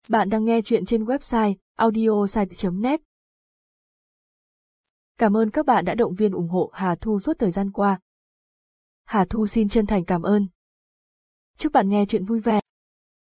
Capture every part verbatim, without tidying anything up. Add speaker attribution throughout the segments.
Speaker 1: Bạn đang nghe chuyện trên website audiosite chấm net. Cảm ơn các bạn đã động viên ủng hộ Hà Thu suốt thời gian qua. Hà Thu xin chân thành cảm ơn. Chúc bạn nghe chuyện vui vẻ.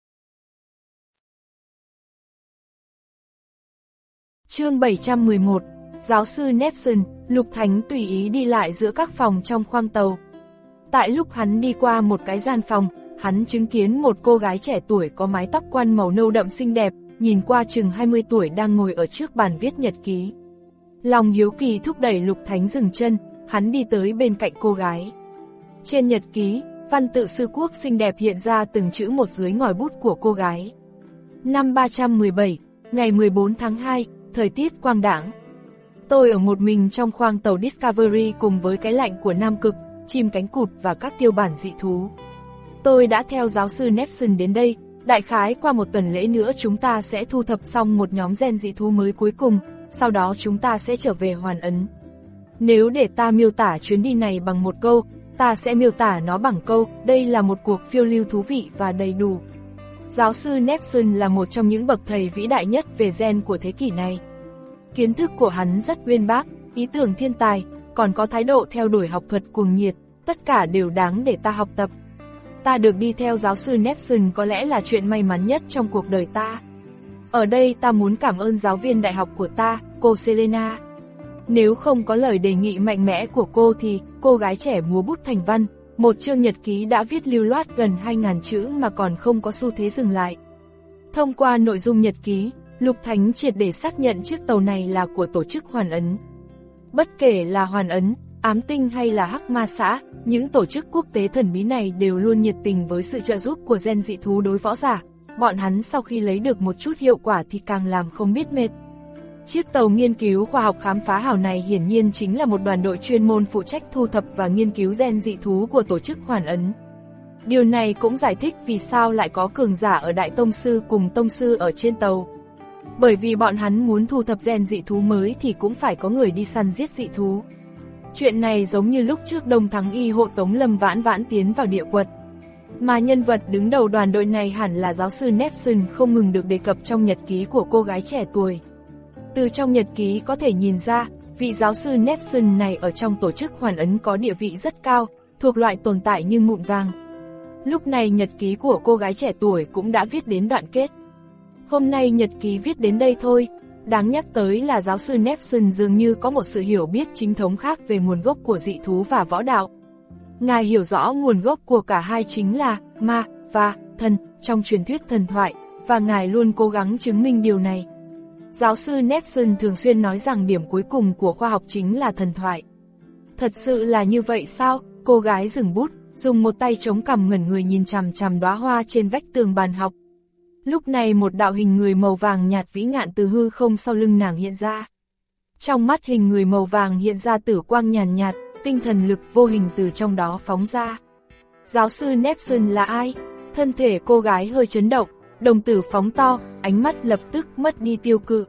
Speaker 2: Chương bảy trăm mười một, Giáo sư Nepson. Lục Thánh tùy ý đi lại giữa các phòng trong khoang tàu. Tại lúc hắn đi qua một cái gian phòng, hắn chứng kiến một cô gái trẻ tuổi có mái tóc quăn màu nâu đậm xinh đẹp, nhìn qua chừng hai mươi tuổi đang ngồi ở trước bàn viết nhật ký. Lòng hiếu kỳ thúc đẩy Lục Thánh dừng chân, hắn đi tới bên cạnh cô gái. Trên nhật ký, văn tự sư quốc xinh đẹp hiện ra từng chữ một dưới ngòi bút của cô gái. Năm ba trăm mười bảy, ngày mười bốn tháng hai, thời tiết quang đãng. Tôi ở một mình trong khoang tàu Discovery cùng với cái lạnh của Nam Cực, chim cánh cụt và các tiêu bản dị thú. Tôi đã theo giáo sư Nepson đến đây, đại khái qua một tuần lễ nữa chúng ta sẽ thu thập xong một nhóm gen dị thú mới cuối cùng, sau đó chúng ta sẽ trở về Hoàn Ấn. Nếu để ta miêu tả chuyến đi này bằng một câu, ta sẽ miêu tả nó bằng câu, đây là một cuộc phiêu lưu thú vị và đầy đủ. Giáo sư Nepson là một trong những bậc thầy vĩ đại nhất về gen của thế kỷ này. Kiến thức của hắn rất uyên bác, ý tưởng thiên tài, còn có thái độ theo đuổi học thuật cuồng nhiệt, tất cả đều đáng để ta học tập. Ta được đi theo giáo sư Nepson có lẽ là chuyện may mắn nhất trong cuộc đời ta. Ở đây ta muốn cảm ơn giáo viên đại học của ta, cô Selena. Nếu không có lời đề nghị mạnh mẽ của cô thì, cô gái trẻ múa bút thành văn, một chương nhật ký đã viết lưu loát gần hai nghìn chữ mà còn không có xu thế dừng lại. Thông qua nội dung nhật ký, Lục Thánh triệt để xác nhận chiếc tàu này là của tổ chức Hoàn Ấn. Bất kể là Hoàn Ấn, Ám Tinh hay là Hắc Ma Xã, những tổ chức quốc tế thần bí này đều luôn nhiệt tình với sự trợ giúp của gen dị thú đối võ giả. Bọn hắn sau khi lấy được một chút hiệu quả thì càng làm không biết mệt. Chiếc tàu nghiên cứu khoa học khám phá hào này hiển nhiên chính là một đoàn đội chuyên môn phụ trách thu thập và nghiên cứu gen dị thú của tổ chức Hoàn Ấn. Điều này cũng giải thích vì sao lại có cường giả ở Đại Tông Sư cùng Tông Sư ở trên tàu. Bởi vì bọn hắn muốn thu thập gen dị thú mới thì cũng phải có người đi săn giết dị thú. Chuyện này giống như lúc trước Đông Thắng Y hộ tống Lâm Vãn Vãn tiến vào địa quật. Mà nhân vật đứng đầu đoàn đội này hẳn là giáo sư Nepson không ngừng được đề cập trong nhật ký của cô gái trẻ tuổi. Từ trong nhật ký có thể nhìn ra, vị giáo sư Nepson này ở trong tổ chức Hoàn Ấn có địa vị rất cao, thuộc loại tồn tại như mụn vàng. Lúc này nhật ký của cô gái trẻ tuổi cũng đã viết đến đoạn kết. Hôm nay nhật ký viết đến đây thôi. Đáng nhắc tới là giáo sư Nepson dường như có một sự hiểu biết chính thống khác về nguồn gốc của dị thú và võ đạo. Ngài hiểu rõ nguồn gốc của cả hai chính là ma và thần trong truyền thuyết thần thoại, và ngài luôn cố gắng chứng minh điều này. Giáo sư Nepson thường xuyên nói rằng điểm cuối cùng của khoa học chính là thần thoại. Thật sự là như vậy sao? Cô gái dừng bút, dùng một tay chống cằm ngẩn người nhìn chằm chằm đóa hoa trên vách tường bàn học. Lúc này một đạo hình người màu vàng nhạt vĩ ngạn từ hư không sau lưng nàng hiện ra. Trong mắt hình người màu vàng hiện ra tử quang nhàn nhạt, tinh thần lực vô hình từ trong đó phóng ra. Giáo sư Nepson là ai? Thân thể cô gái hơi chấn động, đồng tử phóng to, ánh mắt lập tức mất đi tiêu cự.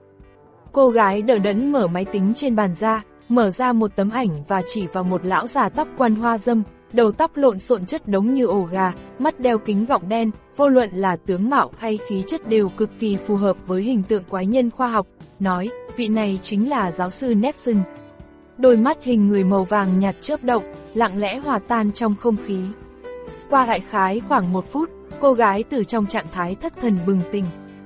Speaker 2: Cô gái đờ đẫn mở máy tính trên bàn ra, mở ra một tấm ảnh và chỉ vào một lão già tóc quăn hoa dâm, đầu tóc lộn xộn chất đống như ổ gà, mắt đeo kính gọng đen, vô luận là tướng mạo hay khí chất đều cực kỳ phù hợp với hình tượng quái nhân khoa học, nói, vị này chính là giáo sư Nepson. Đôi mắt hình người màu vàng nhạt chớp động, lặng lẽ hòa tan trong không khí. Qua đại khái khoảng một phút, cô gái từ trong trạng thái thất thần bừng tỉnh.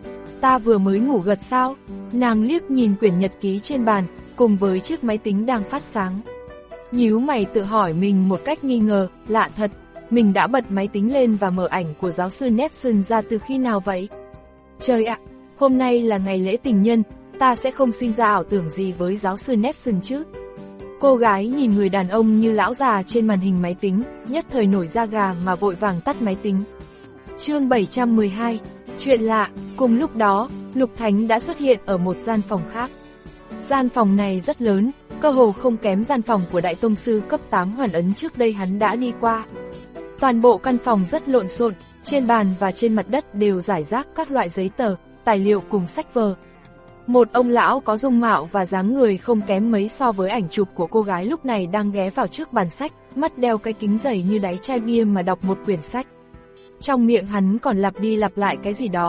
Speaker 2: Ta vừa mới ngủ gật sao? Nàng liếc nhìn quyển nhật ký trên bàn, cùng với chiếc máy tính đang phát sáng. Nhíu mày tự hỏi mình một cách nghi ngờ, lạ thật, mình đã bật máy tính lên và mở ảnh của giáo sư Nepson ra từ khi nào vậy? Trời ạ, hôm nay là ngày lễ tình nhân, ta sẽ không sinh ra ảo tưởng gì với giáo sư Nepson chứ? Cô gái nhìn người đàn ông như lão già trên màn hình máy tính, nhất thời nổi da gà mà vội vàng tắt máy tính. Chương bảy trăm mười hai, chuyện lạ. Cùng lúc đó, Lục Thánh đã xuất hiện ở một gian phòng khác. Gian phòng này rất lớn, cơ hồ không kém gian phòng của Đại Tông Sư cấp tám Hoàn Ấn trước đây hắn đã đi qua. Toàn bộ căn phòng rất lộn xộn, trên bàn và trên mặt đất đều rải rác các loại giấy tờ, tài liệu cùng sách vở. Một ông lão có dung mạo và dáng người không kém mấy so với ảnh chụp của cô gái lúc này đang ghé vào trước bàn sách, mắt đeo cái kính dày như đáy chai bia mà đọc một quyển sách. Trong miệng hắn còn lặp đi lặp lại cái gì đó,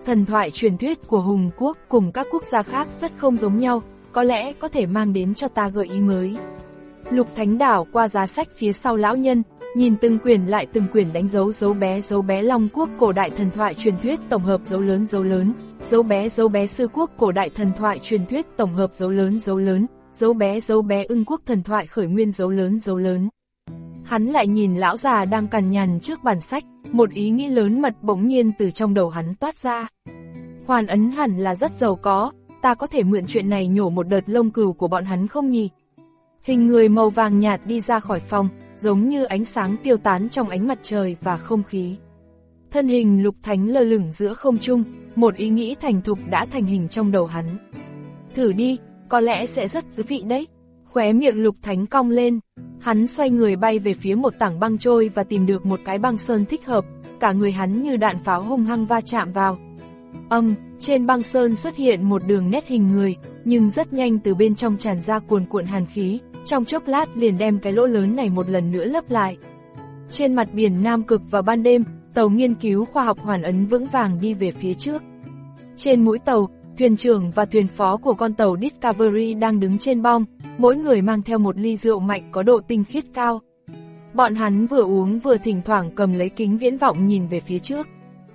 Speaker 2: Thần thoại truyền thuyết của Hùng Quốc cùng các quốc gia khác rất không giống nhau, có lẽ có thể mang đến cho ta gợi ý mới. Lục Thánh đảo qua giá sách phía sau lão nhân, nhìn từng quyển lại từng quyển đánh dấu dấu bé dấu bé Long Quốc cổ đại thần thoại truyền thuyết tổng hợp dấu lớn dấu lớn, dấu bé dấu bé Sư Quốc cổ đại thần thoại truyền thuyết tổng hợp dấu lớn dấu lớn, dấu bé dấu bé Ưng Quốc thần thoại khởi nguyên dấu lớn dấu lớn. Hắn lại nhìn lão già đang cằn nhằn trước bản sách, một ý nghĩ lớn mật bỗng nhiên từ trong đầu hắn toát ra. Hoàn Ấn hẳn là rất giàu có, ta có thể mượn chuyện này nhổ một đợt lông cừu của bọn hắn không nhỉ? Hình người màu vàng nhạt đi ra khỏi phòng, giống như ánh sáng tiêu tán trong ánh mặt trời và không khí. Thân hình Lục Thánh lơ lửng giữa không trung, một ý nghĩ thành thục đã thành hình trong đầu hắn. Thử đi, có lẽ sẽ rất thú vị đấy. Khóe miệng Lục Thánh cong lên, hắn xoay người bay về phía một tảng băng trôi và tìm được một cái băng sơn thích hợp, cả người hắn như đạn pháo hung hăng va chạm vào. Âm, trên băng sơn xuất hiện một đường nét hình người, nhưng rất nhanh từ bên trong tràn ra cuồn cuộn hàn khí, trong chốc lát liền đem cái lỗ lớn này một lần nữa lấp lại. Trên mặt biển Nam Cực vào ban đêm, tàu nghiên cứu khoa học Hoàn Ấn vững vàng đi về phía trước. Trên mũi tàu, thuyền trưởng và thuyền phó của con tàu Discovery đang đứng trên bong, mỗi người mang theo một ly rượu mạnh có độ tinh khiết cao. Bọn hắn vừa uống vừa thỉnh thoảng cầm lấy kính viễn vọng nhìn về phía trước.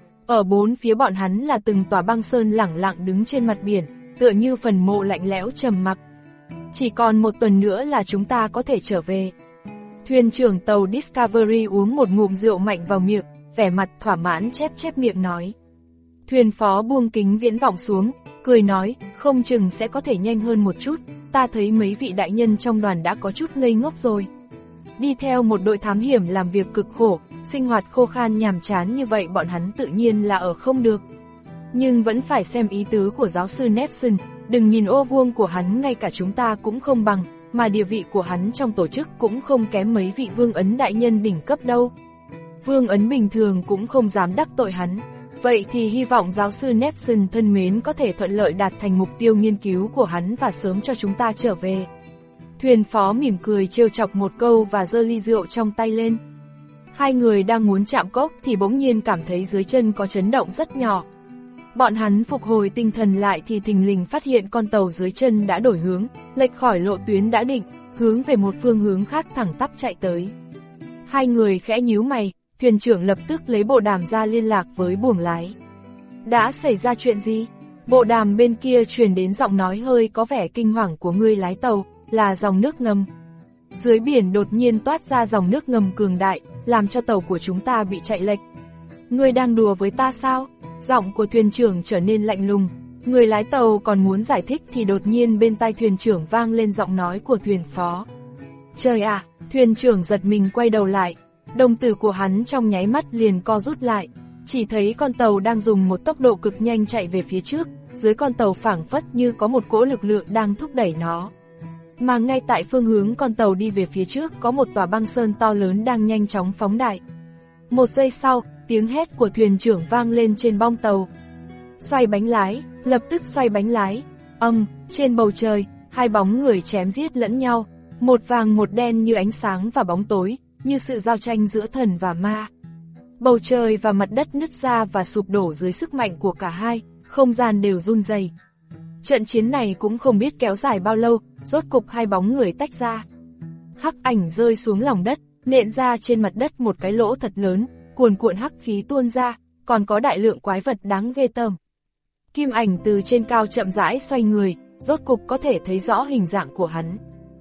Speaker 2: Ở bốn phía bọn hắn là từng tòa băng sơn lẳng lặng đứng trên mặt biển, tựa như phần mộ lạnh lẽo trầm mặc. Chỉ còn một tuần nữa là chúng ta có thể trở về. Thuyền trưởng tàu Discovery uống một ngụm rượu mạnh vào miệng, vẻ mặt thỏa mãn chép chép miệng nói. Thuyền phó buông kính viễn vọng xuống, cười nói, không chừng sẽ có thể nhanh hơn một chút, ta thấy mấy vị đại nhân trong đoàn đã có chút ngây ngốc rồi. Đi theo một đội thám hiểm làm việc cực khổ, sinh hoạt khô khan nhàm chán như vậy bọn hắn tự nhiên là ở không được. Nhưng vẫn phải xem ý tứ của giáo sư Nepson, đừng nhìn ô vuông của hắn ngay cả chúng ta cũng không bằng, mà địa vị của hắn trong tổ chức cũng không kém mấy vị vương ấn đại nhân đỉnh cấp đâu. Vương ấn bình thường cũng không dám đắc tội hắn. Vậy thì hy vọng giáo sư Nepson thân mến có thể thuận lợi đạt thành mục tiêu nghiên cứu của hắn và sớm cho chúng ta trở về. Thuyền phó mỉm cười trêu chọc một câu và giơ ly rượu trong tay lên. Hai người đang muốn chạm cốc thì bỗng nhiên cảm thấy dưới chân có chấn động rất nhỏ. Bọn hắn phục hồi tinh thần lại thì thình lình phát hiện con tàu dưới chân đã đổi hướng, lệch khỏi lộ tuyến đã định, hướng về một phương hướng khác thẳng tắp chạy tới. Hai người khẽ nhíu mày, thuyền trưởng lập tức lấy bộ đàm ra liên lạc với buồng lái. Đã xảy ra chuyện gì? Bộ đàm bên kia truyền đến giọng nói hơi có vẻ kinh hoàng của người lái tàu, là dòng nước ngầm. Dưới biển đột nhiên toát ra dòng nước ngầm cường đại, làm cho tàu của chúng ta bị chạy lệch. Ngươi đang đùa với ta sao? Giọng của thuyền trưởng trở nên lạnh lùng. Người lái tàu còn muốn giải thích thì đột nhiên bên tai thuyền trưởng vang lên giọng nói của thuyền phó. Trời ạ, thuyền trưởng giật mình quay đầu lại. Đồng tử của hắn trong nháy mắt liền co rút lại. Chỉ thấy con tàu đang dùng một tốc độ cực nhanh chạy về phía trước. Dưới con tàu phảng phất như có một cỗ lực lượng đang thúc đẩy nó. Mà ngay tại phương hướng con tàu đi về phía trước có một tòa băng sơn to lớn đang nhanh chóng phóng đại. Một giây sau, tiếng hét của thuyền trưởng vang lên trên bong tàu. Xoay bánh lái, lập tức xoay bánh lái. Âm, trên bầu trời, hai bóng người chém giết lẫn nhau. Một vàng một đen như ánh sáng và bóng tối, như sự giao tranh giữa thần và ma. Bầu trời và mặt đất nứt ra và sụp đổ dưới sức mạnh của cả hai, không gian đều run rẩy. Trận chiến này cũng không biết kéo dài bao lâu, rốt cục hai bóng người tách ra. Hắc ảnh rơi xuống lòng đất, nện ra trên mặt đất một cái lỗ thật lớn, cuồn cuộn hắc khí tuôn ra, còn có đại lượng quái vật đáng ghê tởm. Kim ảnh từ trên cao chậm rãi xoay người, rốt cục có thể thấy rõ hình dạng của hắn.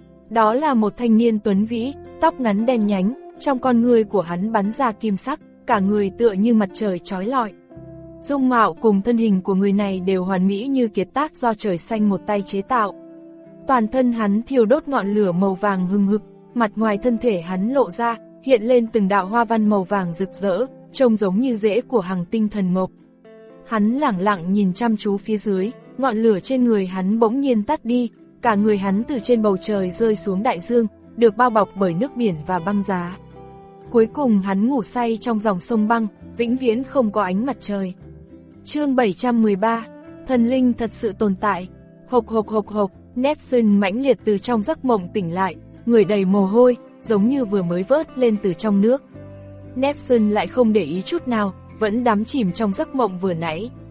Speaker 2: Đó là một thanh niên tuấn vĩ, tóc ngắn đen nhánh, trong con người của hắn bắn ra kim sắc, cả người tựa như mặt trời chói lọi. Dung mạo cùng thân hình của người này đều hoàn mỹ như kiệt tác do trời xanh một tay chế tạo. Toàn thân hắn thiêu đốt ngọn lửa màu vàng hừng hực, mặt ngoài thân thể hắn lộ ra, hiện lên từng đạo hoa văn màu vàng rực rỡ, trông giống như rễ của hàng tinh thần mộc. Hắn lẳng lặng nhìn chăm chú phía dưới, ngọn lửa trên người hắn bỗng nhiên tắt đi, cả người hắn từ trên bầu trời rơi xuống đại dương, được bao bọc bởi nước biển và băng giá. Cuối cùng hắn ngủ say trong dòng sông băng, vĩnh viễn không có ánh mặt trời. Chương bảy trăm mười ba, thần linh thật sự tồn tại. Hộc hộc hộc hộc, Nepson mãnh liệt từ trong giấc mộng tỉnh lại, người đầy mồ hôi, giống như vừa mới vớt lên từ trong nước. Nepson lại không để ý chút nào, vẫn đắm chìm trong giấc mộng vừa nãy.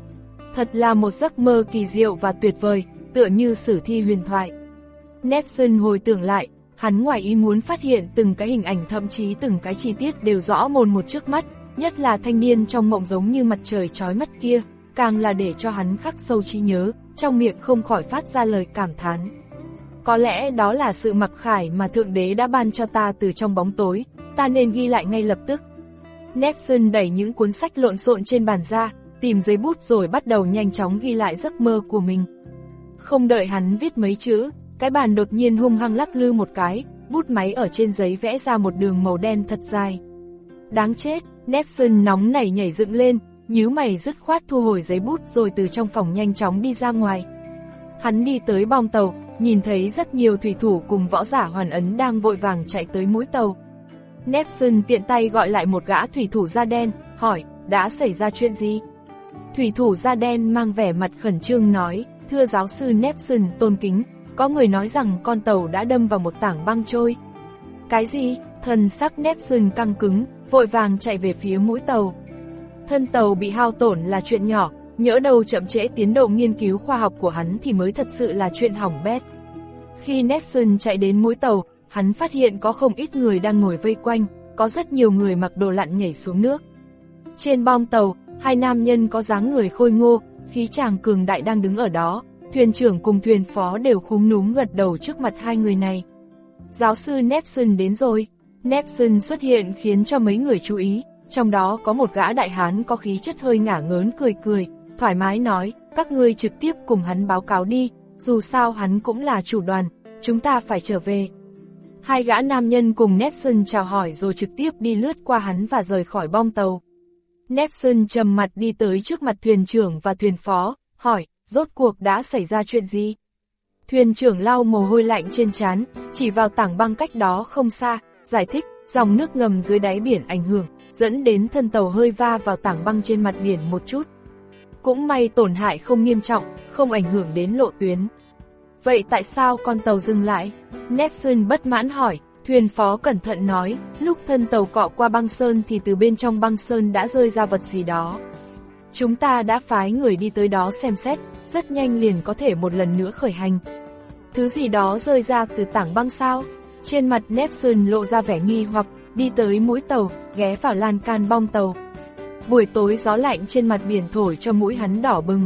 Speaker 2: Thật là một giấc mơ kỳ diệu và tuyệt vời, tựa như sử thi huyền thoại. Neptune hồi tưởng lại, hắn ngoài ý muốn phát hiện từng cái hình ảnh, thậm chí từng cái chi tiết đều rõ mồn một trước mắt, nhất là thanh niên trong mộng giống như mặt trời chói mắt kia, càng là để cho hắn khắc sâu trí nhớ, trong miệng không khỏi phát ra lời cảm thán. Có lẽ đó là sự mặc khải mà Thượng Đế đã ban cho ta từ trong bóng tối, ta nên ghi lại ngay lập tức. Neptune đẩy những cuốn sách lộn xộn trên bàn ra, tìm giấy bút rồi bắt đầu nhanh chóng ghi lại giấc mơ của mình. Không đợi hắn viết mấy chữ, cái bàn đột nhiên hung hăng lắc lư một cái, bút máy ở trên giấy vẽ ra một đường màu đen thật dài. Đáng chết, Neptune nóng nảy nhảy dựng lên, nhíu mày dứt khoát thu hồi giấy bút rồi từ trong phòng nhanh chóng đi ra ngoài. Hắn đi tới bong tàu, nhìn thấy rất nhiều thủy thủ cùng võ giả hoàn ấn đang vội vàng chạy tới mũi tàu. Neptune tiện tay gọi lại một gã thủy thủ da đen, hỏi, đã xảy ra chuyện gì? Thủy thủ da đen mang vẻ mặt khẩn trương nói, thưa giáo sư Neptune tôn kính, có người nói rằng con tàu đã đâm vào một tảng băng trôi. Cái gì? Thần sắc Neptune căng cứng, vội vàng chạy về phía mũi tàu. Thân tàu bị hao tổn là chuyện nhỏ, nhỡ đâu chậm trễ tiến độ nghiên cứu khoa học của hắn thì mới thật sự là chuyện hỏng bét. Khi Neptune chạy đến mũi tàu, hắn phát hiện có không ít người đang ngồi vây quanh, có rất nhiều người mặc đồ lặn nhảy xuống nước. Trên bong tàu, hai nam nhân có dáng người khôi ngô, khí chàng cường đại đang đứng ở đó, thuyền trưởng cùng thuyền phó đều khúm núm gật đầu trước mặt hai người này. Giáo sư Neptune đến rồi. Neptune xuất hiện khiến cho mấy người chú ý, trong đó có một gã đại hán có khí chất hơi ngả ngớn cười cười, thoải mái nói, các ngươi trực tiếp cùng hắn báo cáo đi, dù sao hắn cũng là chủ đoàn, chúng ta phải trở về. Hai gã nam nhân cùng Neptune chào hỏi rồi trực tiếp đi lướt qua hắn và rời khỏi bong tàu. Neptune trầm mặt đi tới trước mặt thuyền trưởng và thuyền phó, hỏi, rốt cuộc đã xảy ra chuyện gì? Thuyền trưởng lau mồ hôi lạnh trên trán, chỉ vào tảng băng cách đó không xa, giải thích, dòng nước ngầm dưới đáy biển ảnh hưởng, dẫn đến thân tàu hơi va vào tảng băng trên mặt biển một chút. Cũng may tổn hại không nghiêm trọng, không ảnh hưởng đến lộ tuyến. Vậy tại sao con tàu dừng lại? Neptune bất mãn hỏi, thuyền phó cẩn thận nói, lúc thân tàu cọ qua băng sơn thì từ bên trong băng sơn đã rơi ra vật gì đó. Chúng ta đã phái người đi tới đó xem xét, rất nhanh liền có thể một lần nữa khởi hành. Thứ gì đó rơi ra từ tảng băng sao? Trên mặt Neptune lộ ra vẻ nghi hoặc, đi tới mũi tàu, ghé vào lan can bong tàu. Buổi tối gió lạnh trên mặt biển thổi cho mũi hắn đỏ bừng.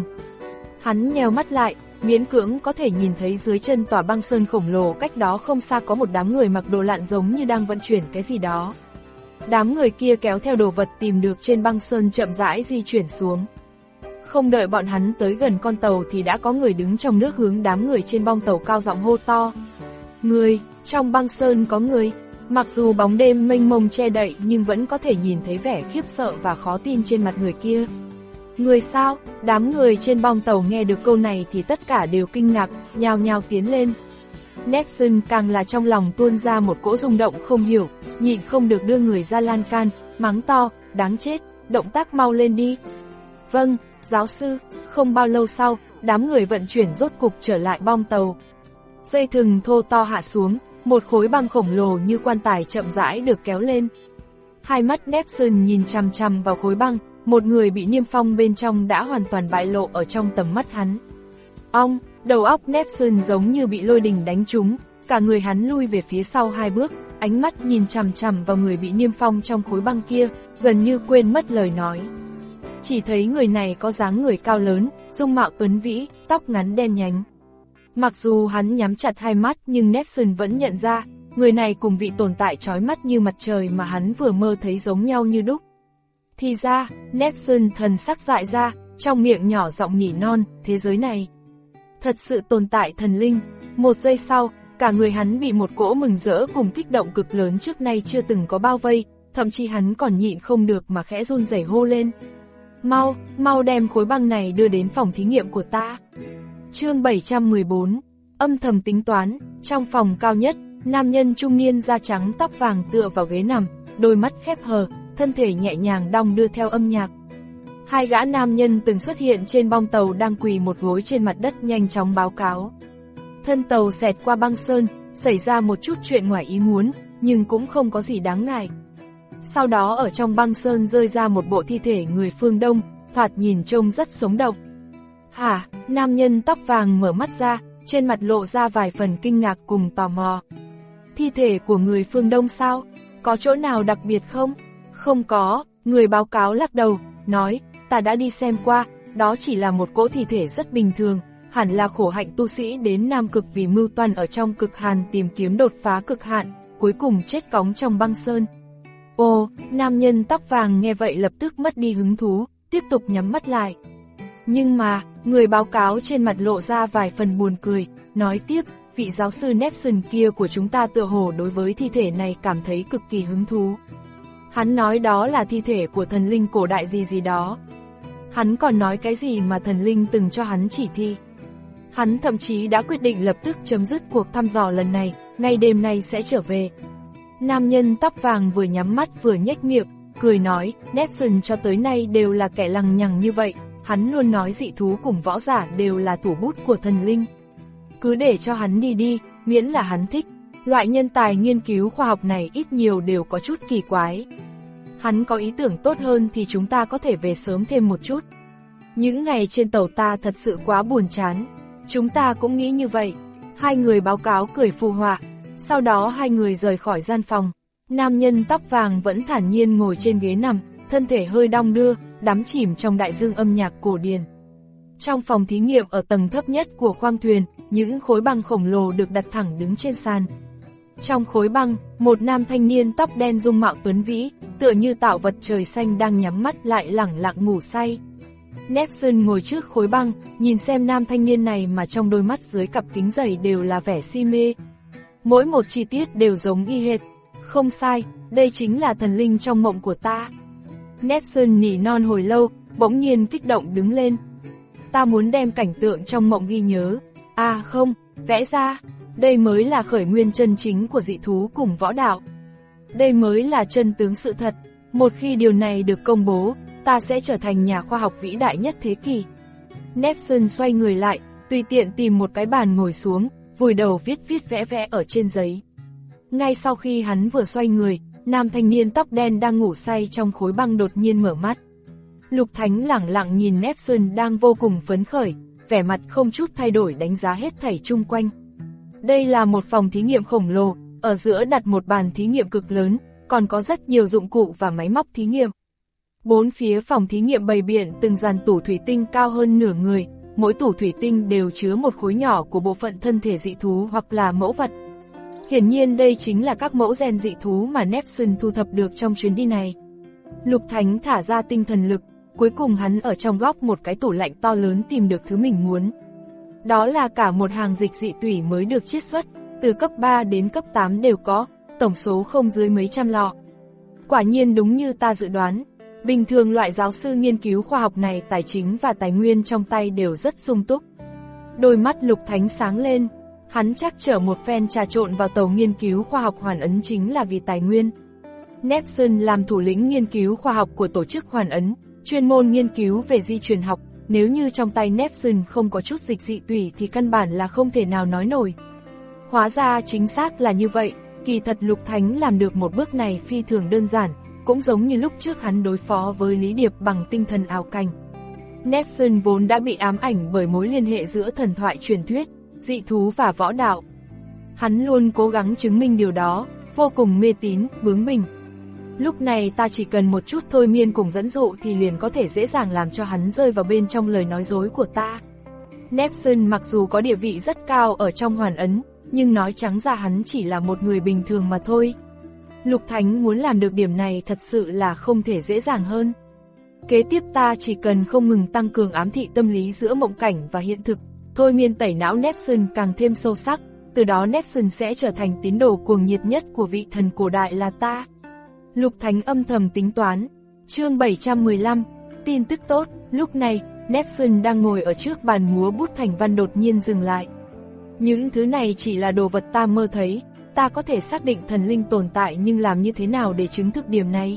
Speaker 2: Hắn nheo mắt lại, miễn cưỡng có thể nhìn thấy dưới chân tòa băng sơn khổng lồ cách đó không xa có một đám người mặc đồ lặn giống như đang vận chuyển cái gì đó. Đám người kia kéo theo đồ vật tìm được trên băng sơn chậm rãi di chuyển xuống. Không đợi bọn hắn tới gần con tàu thì đã có người đứng trong nước hướng đám người trên bong tàu cao giọng hô to. Người, trong băng sơn có người. Mặc dù bóng đêm mênh mông che đậy nhưng vẫn có thể nhìn thấy vẻ khiếp sợ và khó tin trên mặt người kia. Người sao? Đám người trên bong tàu nghe được câu này thì tất cả đều kinh ngạc, nhao nhao tiến lên. Neptune càng là trong lòng tuôn ra một cỗ rung động không hiểu, nhịn không được đưa người ra lan can, mắng to, đáng chết, động tác mau lên đi. Vâng, giáo sư. Không bao lâu sau, đám người vận chuyển rốt cục trở lại bong tàu. Dây thừng thô to hạ xuống, một khối băng khổng lồ như quan tài chậm rãi được kéo lên. Hai mắt Neptune nhìn chằm chằm vào khối băng, một người bị niêm phong bên trong đã hoàn toàn bại lộ ở trong tầm mắt hắn. Ong, đầu óc Neptune giống như bị lôi đình đánh trúng, cả người hắn lui về phía sau hai bước, ánh mắt nhìn chằm chằm vào người bị niêm phong trong khối băng kia, gần như quên mất lời nói. Chỉ thấy người này có dáng người cao lớn, dung mạo tuấn vĩ, tóc ngắn đen nhánh. Mặc dù hắn nhắm chặt hai mắt nhưng Neptune vẫn nhận ra, người này cùng vị tồn tại chói mắt như mặt trời mà hắn vừa mơ thấy giống nhau như đúc. Thì ra, Neptune thần sắc dại ra, trong miệng nhỏ giọng nỉ non, thế giới này thật sự tồn tại thần linh. Một giây sau, cả người hắn bị một cỗ mừng rỡ cùng kích động cực lớn trước nay chưa từng có bao vây, thậm chí hắn còn nhịn không được mà khẽ run rẩy hô lên. Mau, mau đem khối băng này đưa đến phòng thí nghiệm của ta. Chương bảy trăm mười bốn, âm thầm tính toán. Trong phòng cao nhất, nam nhân trung niên da trắng tóc vàng tựa vào ghế nằm, đôi mắt khép hờ, thân thể nhẹ nhàng đong đưa theo âm nhạc. Hai gã nam nhân từng xuất hiện trên bong tàu đang quỳ một gối trên mặt đất nhanh chóng báo cáo. Thân tàu xẹt qua băng sơn, xảy ra một chút chuyện ngoài ý muốn, nhưng cũng không có gì đáng ngại. Sau đó ở trong băng sơn rơi ra một bộ thi thể người phương Đông, thoạt nhìn trông rất sống động. Hả? Nam nhân tóc vàng mở mắt ra, trên mặt lộ ra vài phần kinh ngạc cùng tò mò. Thi thể của người phương Đông sao? Có chỗ nào đặc biệt không? Không có, người báo cáo lắc đầu, nói, ta đã đi xem qua, đó chỉ là một cỗ thi thể rất bình thường, hẳn là khổ hạnh tu sĩ đến Nam Cực vì mưu toan ở trong cực hàn tìm kiếm đột phá cực hạn, cuối cùng chết cóng trong băng sơn. Ồ, nam nhân tóc vàng nghe vậy lập tức mất đi hứng thú, tiếp tục nhắm mắt lại. Nhưng mà, người báo cáo trên mặt lộ ra vài phần buồn cười, nói tiếp, vị giáo sư Nepson kia của chúng ta tựa hồ đối với thi thể này cảm thấy cực kỳ hứng thú. Hắn nói đó là thi thể của thần linh cổ đại gì gì đó. Hắn còn nói cái gì mà thần linh từng cho hắn chỉ thi. Hắn thậm chí đã quyết định lập tức chấm dứt cuộc thăm dò lần này, ngay đêm nay sẽ trở về. Nam nhân tóc vàng vừa nhắm mắt vừa nhếch miệng, cười nói, Nepson cho tới nay đều là kẻ lằng nhằng như vậy, hắn luôn nói dị thú cùng võ giả đều là thủ bút của thần linh. Cứ để cho hắn đi đi, miễn là hắn thích. Loại nhân tài nghiên cứu khoa học này ít nhiều đều có chút kỳ quái. Hắn có ý tưởng tốt hơn thì chúng ta có thể về sớm thêm một chút. Những ngày trên tàu ta thật sự quá buồn chán. Chúng ta cũng nghĩ như vậy. Hai người báo cáo cười phù họa. Sau đó hai người rời khỏi gian phòng. Nam nhân tóc vàng vẫn thản nhiên ngồi trên ghế nằm, thân thể hơi đong đưa, đắm chìm trong đại dương âm nhạc cổ điển. Trong phòng thí nghiệm ở tầng thấp nhất của khoang thuyền, những khối băng khổng lồ được đặt thẳng đứng trên sàn. Trong khối băng, một nam thanh niên tóc đen dung mạo tuấn vĩ, tựa như tạo vật trời xanh đang nhắm mắt lại lẳng lặng ngủ say. Nepson ngồi trước khối băng, nhìn xem nam thanh niên này mà trong đôi mắt dưới cặp kính dày đều là vẻ si mê. Mỗi một chi tiết đều giống y hệt. Không sai, đây chính là thần linh trong mộng của ta. Nepson nỉ non hồi lâu, bỗng nhiên kích động đứng lên. Ta muốn đem cảnh tượng trong mộng ghi nhớ. À không, vẽ ra. Đây mới là khởi nguyên chân chính của dị thú cùng võ đạo. Đây mới là chân tướng sự thật. Một khi điều này được công bố, ta sẽ trở thành nhà khoa học vĩ đại nhất thế kỷ. Nepson xoay người lại, tùy tiện tìm một cái bàn ngồi xuống, vùi đầu viết viết vẽ vẽ ở trên giấy. Ngay sau khi hắn vừa xoay người, nam thanh niên tóc đen đang ngủ say trong khối băng đột nhiên mở mắt. Lục Thánh lẳng lặng nhìn Nepson đang vô cùng phấn khởi, vẻ mặt không chút thay đổi đánh giá hết thảy chung quanh. Đây là một phòng thí nghiệm khổng lồ, ở giữa đặt một bàn thí nghiệm cực lớn, còn có rất nhiều dụng cụ và máy móc thí nghiệm. Bốn phía phòng thí nghiệm bày biện từng dàn tủ thủy tinh cao hơn nửa người, mỗi tủ thủy tinh đều chứa một khối nhỏ của bộ phận thân thể dị thú hoặc là mẫu vật. Hiển nhiên đây chính là các mẫu gen dị thú mà Nepson thu thập được trong chuyến đi này. Lục Thánh thả ra tinh thần lực, cuối cùng hắn ở trong góc một cái tủ lạnh to lớn tìm được thứ mình muốn. Đó là cả một hàng dịch dị tủy mới được chiết xuất, từ cấp ba đến cấp tám đều có, tổng số không dưới mấy trăm lọ. Quả nhiên đúng như ta dự đoán, bình thường loại giáo sư nghiên cứu khoa học này tài chính và tài nguyên trong tay đều rất sung túc. Đôi mắt Lục Thánh sáng lên, hắn chắc chở một phen trà trộn vào tàu nghiên cứu khoa học Hoàn Ấn chính là vì tài nguyên. Nepson làm thủ lĩnh nghiên cứu khoa học của tổ chức Hoàn Ấn, chuyên môn nghiên cứu về di truyền học, nếu như trong tay Nepson không có chút dịch dị tủy thì căn bản là không thể nào nói nổi. Hóa ra chính xác là như vậy, kỳ thật Lục Thánh làm được một bước này phi thường đơn giản, cũng giống như lúc trước hắn đối phó với Lý Điệp bằng tinh thần ảo cảnh. Nepson vốn đã bị ám ảnh bởi mối liên hệ giữa thần thoại truyền thuyết, dị thú và võ đạo. Hắn luôn cố gắng chứng minh điều đó, vô cùng mê tín, bướng bỉnh. Lúc này ta chỉ cần một chút thôi miên cùng dẫn dụ thì liền có thể dễ dàng làm cho hắn rơi vào bên trong lời nói dối của ta. Nepson mặc dù có địa vị rất cao ở trong Hoàn Ấn, nhưng nói trắng ra hắn chỉ là một người bình thường mà thôi. Lục Thánh muốn làm được điểm này thật sự là không thể dễ dàng hơn. Kế tiếp ta chỉ cần không ngừng tăng cường ám thị tâm lý giữa mộng cảnh và hiện thực, thôi miên tẩy não Nepson càng thêm sâu sắc, từ đó Nepson sẽ trở thành tín đồ cuồng nhiệt nhất của vị thần cổ đại là ta. Lục Thánh âm thầm tính toán. Chương bảy trăm mười lăm, tin tức tốt. Lúc này, Nepson đang ngồi ở trước bàn múa bút thành văn đột nhiên dừng lại. Những thứ này chỉ là đồ vật ta mơ thấy, ta có thể xác định thần linh tồn tại nhưng làm như thế nào để chứng thực điểm này?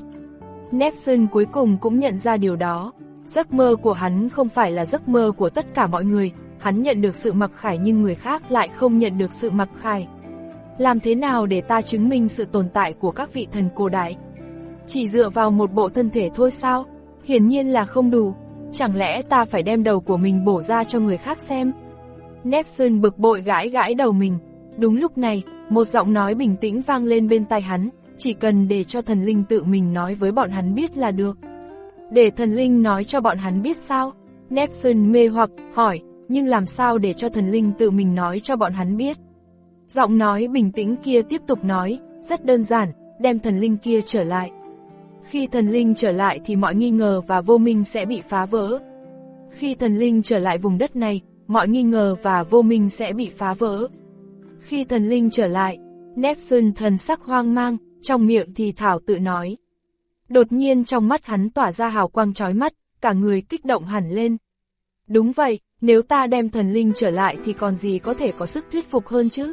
Speaker 2: Nepson cuối cùng cũng nhận ra điều đó. Giấc mơ của hắn không phải là giấc mơ của tất cả mọi người, hắn nhận được sự mặc khải nhưng người khác lại không nhận được sự mặc khải. Làm thế nào để ta chứng minh sự tồn tại của các vị thần cổ đại? Chỉ dựa vào một bộ thân thể thôi sao? Hiển nhiên là không đủ. chẳng lẽ ta phải đem đầu của mình bổ ra cho người khác xem? Neptune bực bội gãi gãi đầu mình. Đúng lúc này, một giọng nói bình tĩnh vang lên bên tai hắn, chỉ cần để cho thần linh tự mình nói với bọn hắn biết là được. Để thần linh nói cho bọn hắn biết sao? Neptune mê hoặc, hỏi, nhưng làm sao để cho thần linh tự mình nói cho bọn hắn biết? Giọng nói bình tĩnh kia tiếp tục nói, rất đơn giản, đem thần linh kia trở lại. Khi thần linh trở lại thì mọi nghi ngờ và vô minh sẽ bị phá vỡ. Khi thần linh trở lại vùng đất này, mọi nghi ngờ và vô minh sẽ bị phá vỡ. Khi thần linh trở lại, Neptune thần sắc hoang mang, trong miệng thì thảo tự nói. Đột nhiên trong mắt hắn tỏa ra hào quang chói mắt, cả người kích động hẳn lên. Đúng vậy, nếu ta đem thần linh trở lại thì còn gì có thể có sức thuyết phục hơn chứ?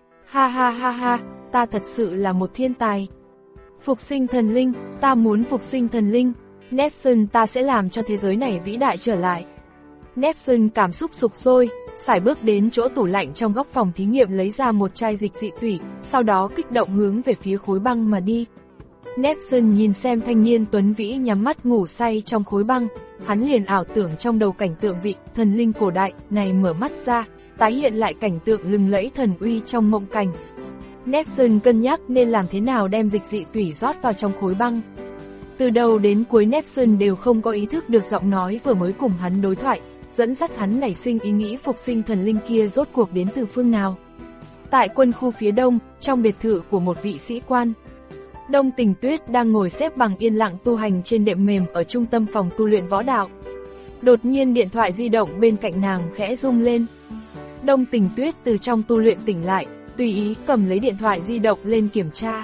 Speaker 2: Ha ha ha ha, ta thật sự là một thiên tài. Phục sinh thần linh, ta muốn phục sinh thần linh. Neptune, ta sẽ làm cho thế giới này vĩ đại trở lại. Neptune cảm xúc sục sôi, sải bước đến chỗ tủ lạnh trong góc phòng thí nghiệm lấy ra một chai dịch dị thủy, sau đó kích động hướng về phía khối băng mà đi. Neptune nhìn xem thanh niên tuấn vĩ nhắm mắt ngủ say trong khối băng, hắn liền ảo tưởng trong đầu cảnh tượng vị thần linh cổ đại này mở mắt ra, tái hiện lại cảnh tượng lừng lẫy thần uy trong mộng cảnh. Neptune cân nhắc nên làm thế nào đem dịch dị thủy rót vào trong khối băng. Từ đầu đến cuối Neptune đều không có ý thức được giọng nói vừa mới cùng hắn đối thoại, dẫn dắt hắn nảy sinh ý nghĩ phục sinh thần linh kia rốt cuộc đến từ phương nào. Tại quân khu phía đông, trong biệt thự của một vị sĩ quan, Đông Tình Tuyết đang ngồi xếp bằng yên lặng tu hành trên đệm mềm ở trung tâm phòng tu luyện võ đạo. Đột nhiên điện thoại di động bên cạnh nàng khẽ rung lên. Đông Tình Tuyết từ trong tu luyện tỉnh lại, tùy ý cầm lấy điện thoại di động lên kiểm tra.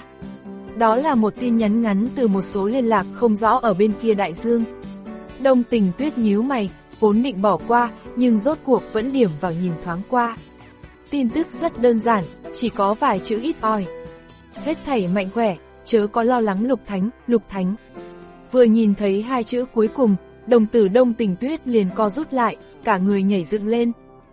Speaker 2: Đó là một tin nhắn ngắn từ một số liên lạc không rõ ở bên kia đại dương. Đông Tình Tuyết nhíu mày, vốn định bỏ qua, nhưng rốt cuộc vẫn điểm vào nhìn thoáng qua. Tin tức rất đơn giản, chỉ có vài chữ ít ỏi. Hết thảy mạnh khỏe, chớ có lo lắng Lục Thánh, Lục Thánh. Vừa nhìn thấy hai chữ cuối cùng, đồng tử Đông Tình Tuyết liền co rút lại, cả người nhảy dựng lên.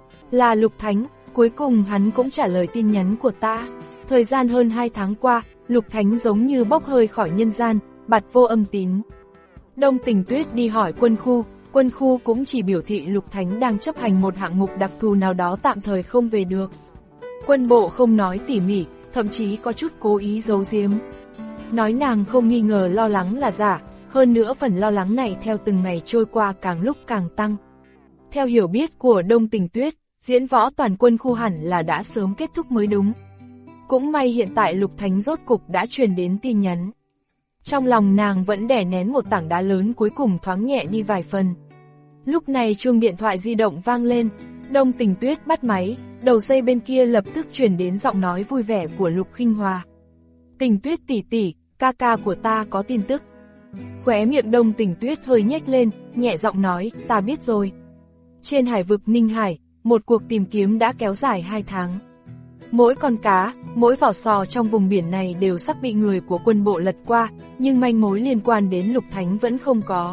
Speaker 2: Là Lục Thánh, cuối cùng hắn cũng trả lời tin nhắn của ta. Thời gian hơn hai tháng qua, Lục Thánh giống như bốc hơi khỏi nhân gian, bạt vô âm tín. Đông Tình Tuyết đi hỏi quân khu, quân khu cũng chỉ biểu thị Lục Thánh đang chấp hành một hạng mục đặc thù nào đó tạm thời không về được. Quân bộ không nói tỉ mỉ, thậm chí có chút cố ý giấu giếm. Nói nàng không nghi ngờ lo lắng là giả, hơn nữa phần lo lắng này theo từng ngày trôi qua càng lúc càng tăng. Theo hiểu biết của Đông Tình Tuyết, diễn võ toàn quân khu hẳn là đã sớm kết thúc mới đúng. Cũng may hiện tại Lục Thánh rốt cục đã truyền đến tin nhắn. Trong lòng nàng vẫn đè nén một tảng đá lớn cuối cùng thoáng nhẹ đi vài phần. Lúc này chuông điện thoại di động vang lên, Đông Tình Tuyết bắt máy, đầu dây bên kia lập tức truyền đến giọng nói vui vẻ của Lục Khinh Hòa. Tình Tuyết tỷ tỷ, ca ca của ta có tin tức. Khóe miệng Đông Tình Tuyết hơi nhếch lên, nhẹ giọng nói, ta biết rồi. Trên hải vực Ninh Hải, một cuộc tìm kiếm đã kéo dài hai tháng. Mỗi con cá, mỗi vỏ sò trong vùng biển này đều sắp bị người của quân bộ lật qua, nhưng manh mối liên quan đến Lục Thánh vẫn không có.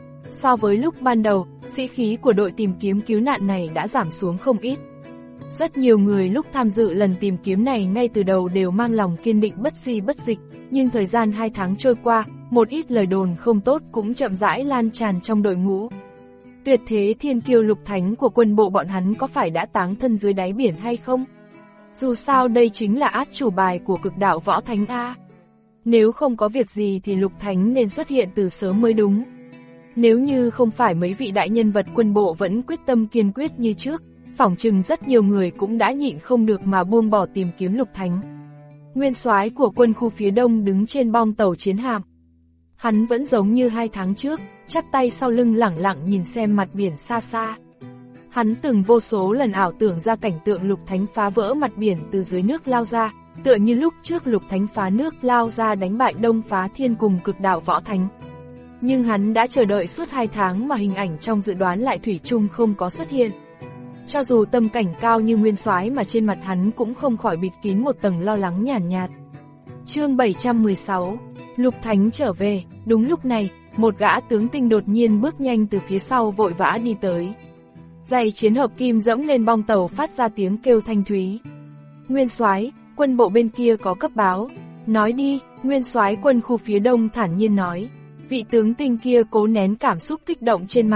Speaker 2: So với lúc ban đầu, sĩ khí của đội tìm kiếm cứu nạn này đã giảm xuống không ít. Rất nhiều người lúc tham dự lần tìm kiếm này ngay từ đầu đều mang lòng kiên định bất di bất dịch, nhưng thời gian hai tháng trôi qua, một ít lời đồn không tốt cũng chậm rãi lan tràn trong đội ngũ. Tuyệt thế thiên kiêu Lục Thánh của quân bộ bọn hắn có phải đã táng thân dưới đáy biển hay không? Dù sao đây chính là át chủ bài của cực đạo võ thánh A. Nếu không có việc gì thì Lục Thánh nên xuất hiện từ sớm mới đúng. Nếu như không phải mấy vị đại nhân vật quân bộ vẫn quyết tâm kiên quyết như trước, phỏng chừng rất nhiều người cũng đã nhịn không được mà buông bỏ tìm kiếm Lục Thánh. Nguyên soái của quân khu phía đông đứng trên bong tàu chiến hạm. Hắn vẫn giống như hai tháng trước, chắp tay sau lưng lẳng lặng nhìn xem mặt biển xa xa. Hắn từng vô số lần ảo tưởng ra cảnh tượng Lục Thánh phá vỡ mặt biển từ dưới nước lao ra, tựa như lúc trước Lục Thánh phá nước lao ra đánh bại Đông Phá Thiên cùng cực đạo võ thánh. Nhưng hắn đã chờ đợi suốt hai tháng mà hình ảnh trong dự đoán lại thủy chung không có xuất hiện. Cho dù tâm cảnh cao như nguyên soái mà trên mặt hắn cũng không khỏi bịt kín một tầng lo lắng nhàn nhạt, nhạt. Chương bảy trăm mười sáu, Lục Thánh trở về. Đúng lúc này, một gã tướng tinh đột nhiên bước nhanh từ phía sau vội vã đi tới. Giày chiến hợp kim dẫm lên bong tàu phát ra tiếng kêu thanh thúy. Nguyên soái, quân bộ bên kia có cấp báo. Nói đi, nguyên soái quân khu phía đông thản nhiên nói. Vị tướng tinh kia cố nén cảm xúc kích động trên mặt,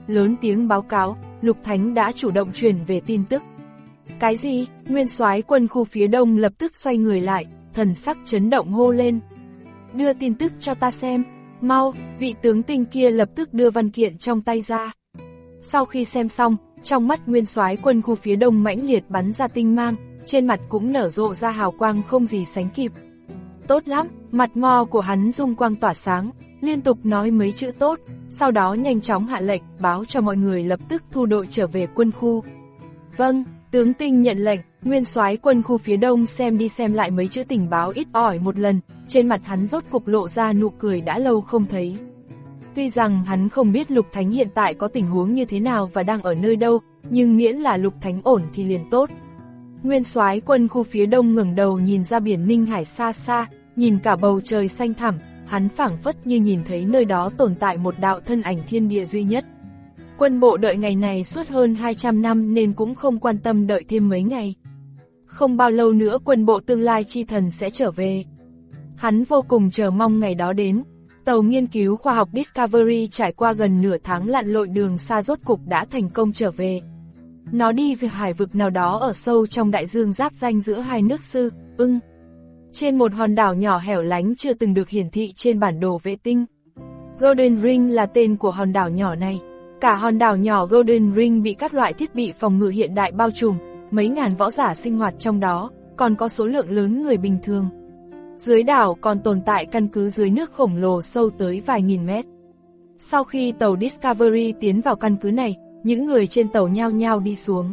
Speaker 2: lớn tiếng báo cáo, Lục Thánh đã chủ động truyền về tin tức. Cái gì? Nguyên soái quân khu phía đông lập tức xoay người lại, thần sắc chấn động hô lên. Đưa tin tức cho ta xem, mau, vị tướng tinh kia lập tức đưa văn kiện trong tay ra. Sau khi xem xong, trong mắt nguyên soái quân khu phía đông mãnh liệt bắn ra tinh mang, trên mặt cũng nở rộ ra hào quang không gì sánh kịp. Tốt lắm, mặt mo của hắn dung quang tỏa sáng, liên tục nói mấy chữ tốt, sau đó nhanh chóng hạ lệnh, báo cho mọi người lập tức thu đội trở về quân khu. Vâng, tướng tinh nhận lệnh, nguyên soái quân khu phía đông xem đi xem lại mấy chữ tình báo ít ỏi một lần, trên mặt hắn rốt cục lộ ra nụ cười đã lâu không thấy. Tuy rằng hắn không biết Lục Thánh hiện tại có tình huống như thế nào và đang ở nơi đâu, nhưng miễn là Lục Thánh ổn thì liền tốt. Nguyên soái quân khu phía đông ngẩng đầu nhìn ra biển Ninh Hải xa xa, nhìn cả bầu trời xanh thẳm, hắn phảng phất như nhìn thấy nơi đó tồn tại một đạo thân ảnh thiên địa duy nhất. Quân bộ đợi ngày này suốt hơn hai trăm năm nên cũng không quan tâm đợi thêm mấy ngày. Không bao lâu nữa quân bộ tương lai chi thần sẽ trở về. Hắn vô cùng chờ mong ngày đó đến. Tàu nghiên cứu khoa học Discovery trải qua gần nửa tháng lặn lội đường xa rốt cục đã thành công trở về. Nó đi về hải vực nào đó ở sâu trong đại dương giáp ranh giữa hai nước Sư, Ưng. Trên một hòn đảo nhỏ hẻo lánh chưa từng được hiển thị trên bản đồ vệ tinh. Golden Ring là tên của hòn đảo nhỏ này. Cả hòn đảo nhỏ Golden Ring bị các loại thiết bị phòng ngự hiện đại bao trùm, mấy ngàn võ giả sinh hoạt trong đó, còn có số lượng lớn người bình thường. Dưới đảo còn tồn tại căn cứ dưới nước khổng lồ sâu tới vài nghìn mét. Sau khi tàu Discovery tiến vào căn cứ này, những người trên tàu nhao nhao đi xuống.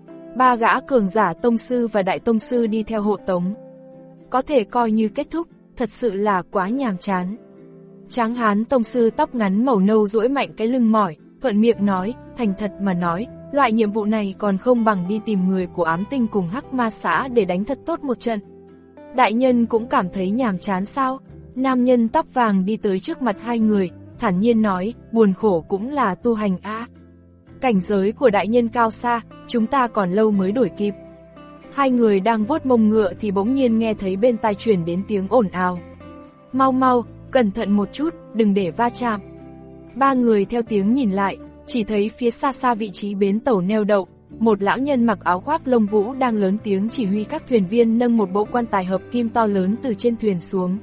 Speaker 2: Ba gã cường giả tông sư và đại tông sư đi theo hộ tống. Có thể coi như kết thúc, thật sự là quá nhàm chán. Tráng hán tông sư tóc ngắn màu nâu duỗi mạnh cái lưng mỏi, thuận miệng nói, thành thật mà nói, loại nhiệm vụ này còn không bằng đi tìm người của ám tinh cùng hắc ma xã để đánh thật tốt một trận. Đại nhân cũng cảm thấy nhàm chán sao? Nam nhân tóc vàng đi tới trước mặt hai người, thản nhiên nói, buồn khổ cũng là tu hành a. Cảnh giới của đại nhân cao xa, chúng ta còn lâu mới đuổi kịp. Hai người đang vuốt mông ngựa thì bỗng nhiên nghe thấy bên tai truyền đến tiếng ồn ào. Mau mau, cẩn thận một chút, đừng để va chạm. Ba người theo tiếng nhìn lại, chỉ thấy phía xa xa vị trí bến tàu neo đậu, một lão nhân mặc áo khoác lông vũ đang lớn tiếng chỉ huy các thuyền viên nâng một bộ quan tài hợp kim to lớn từ trên thuyền xuống.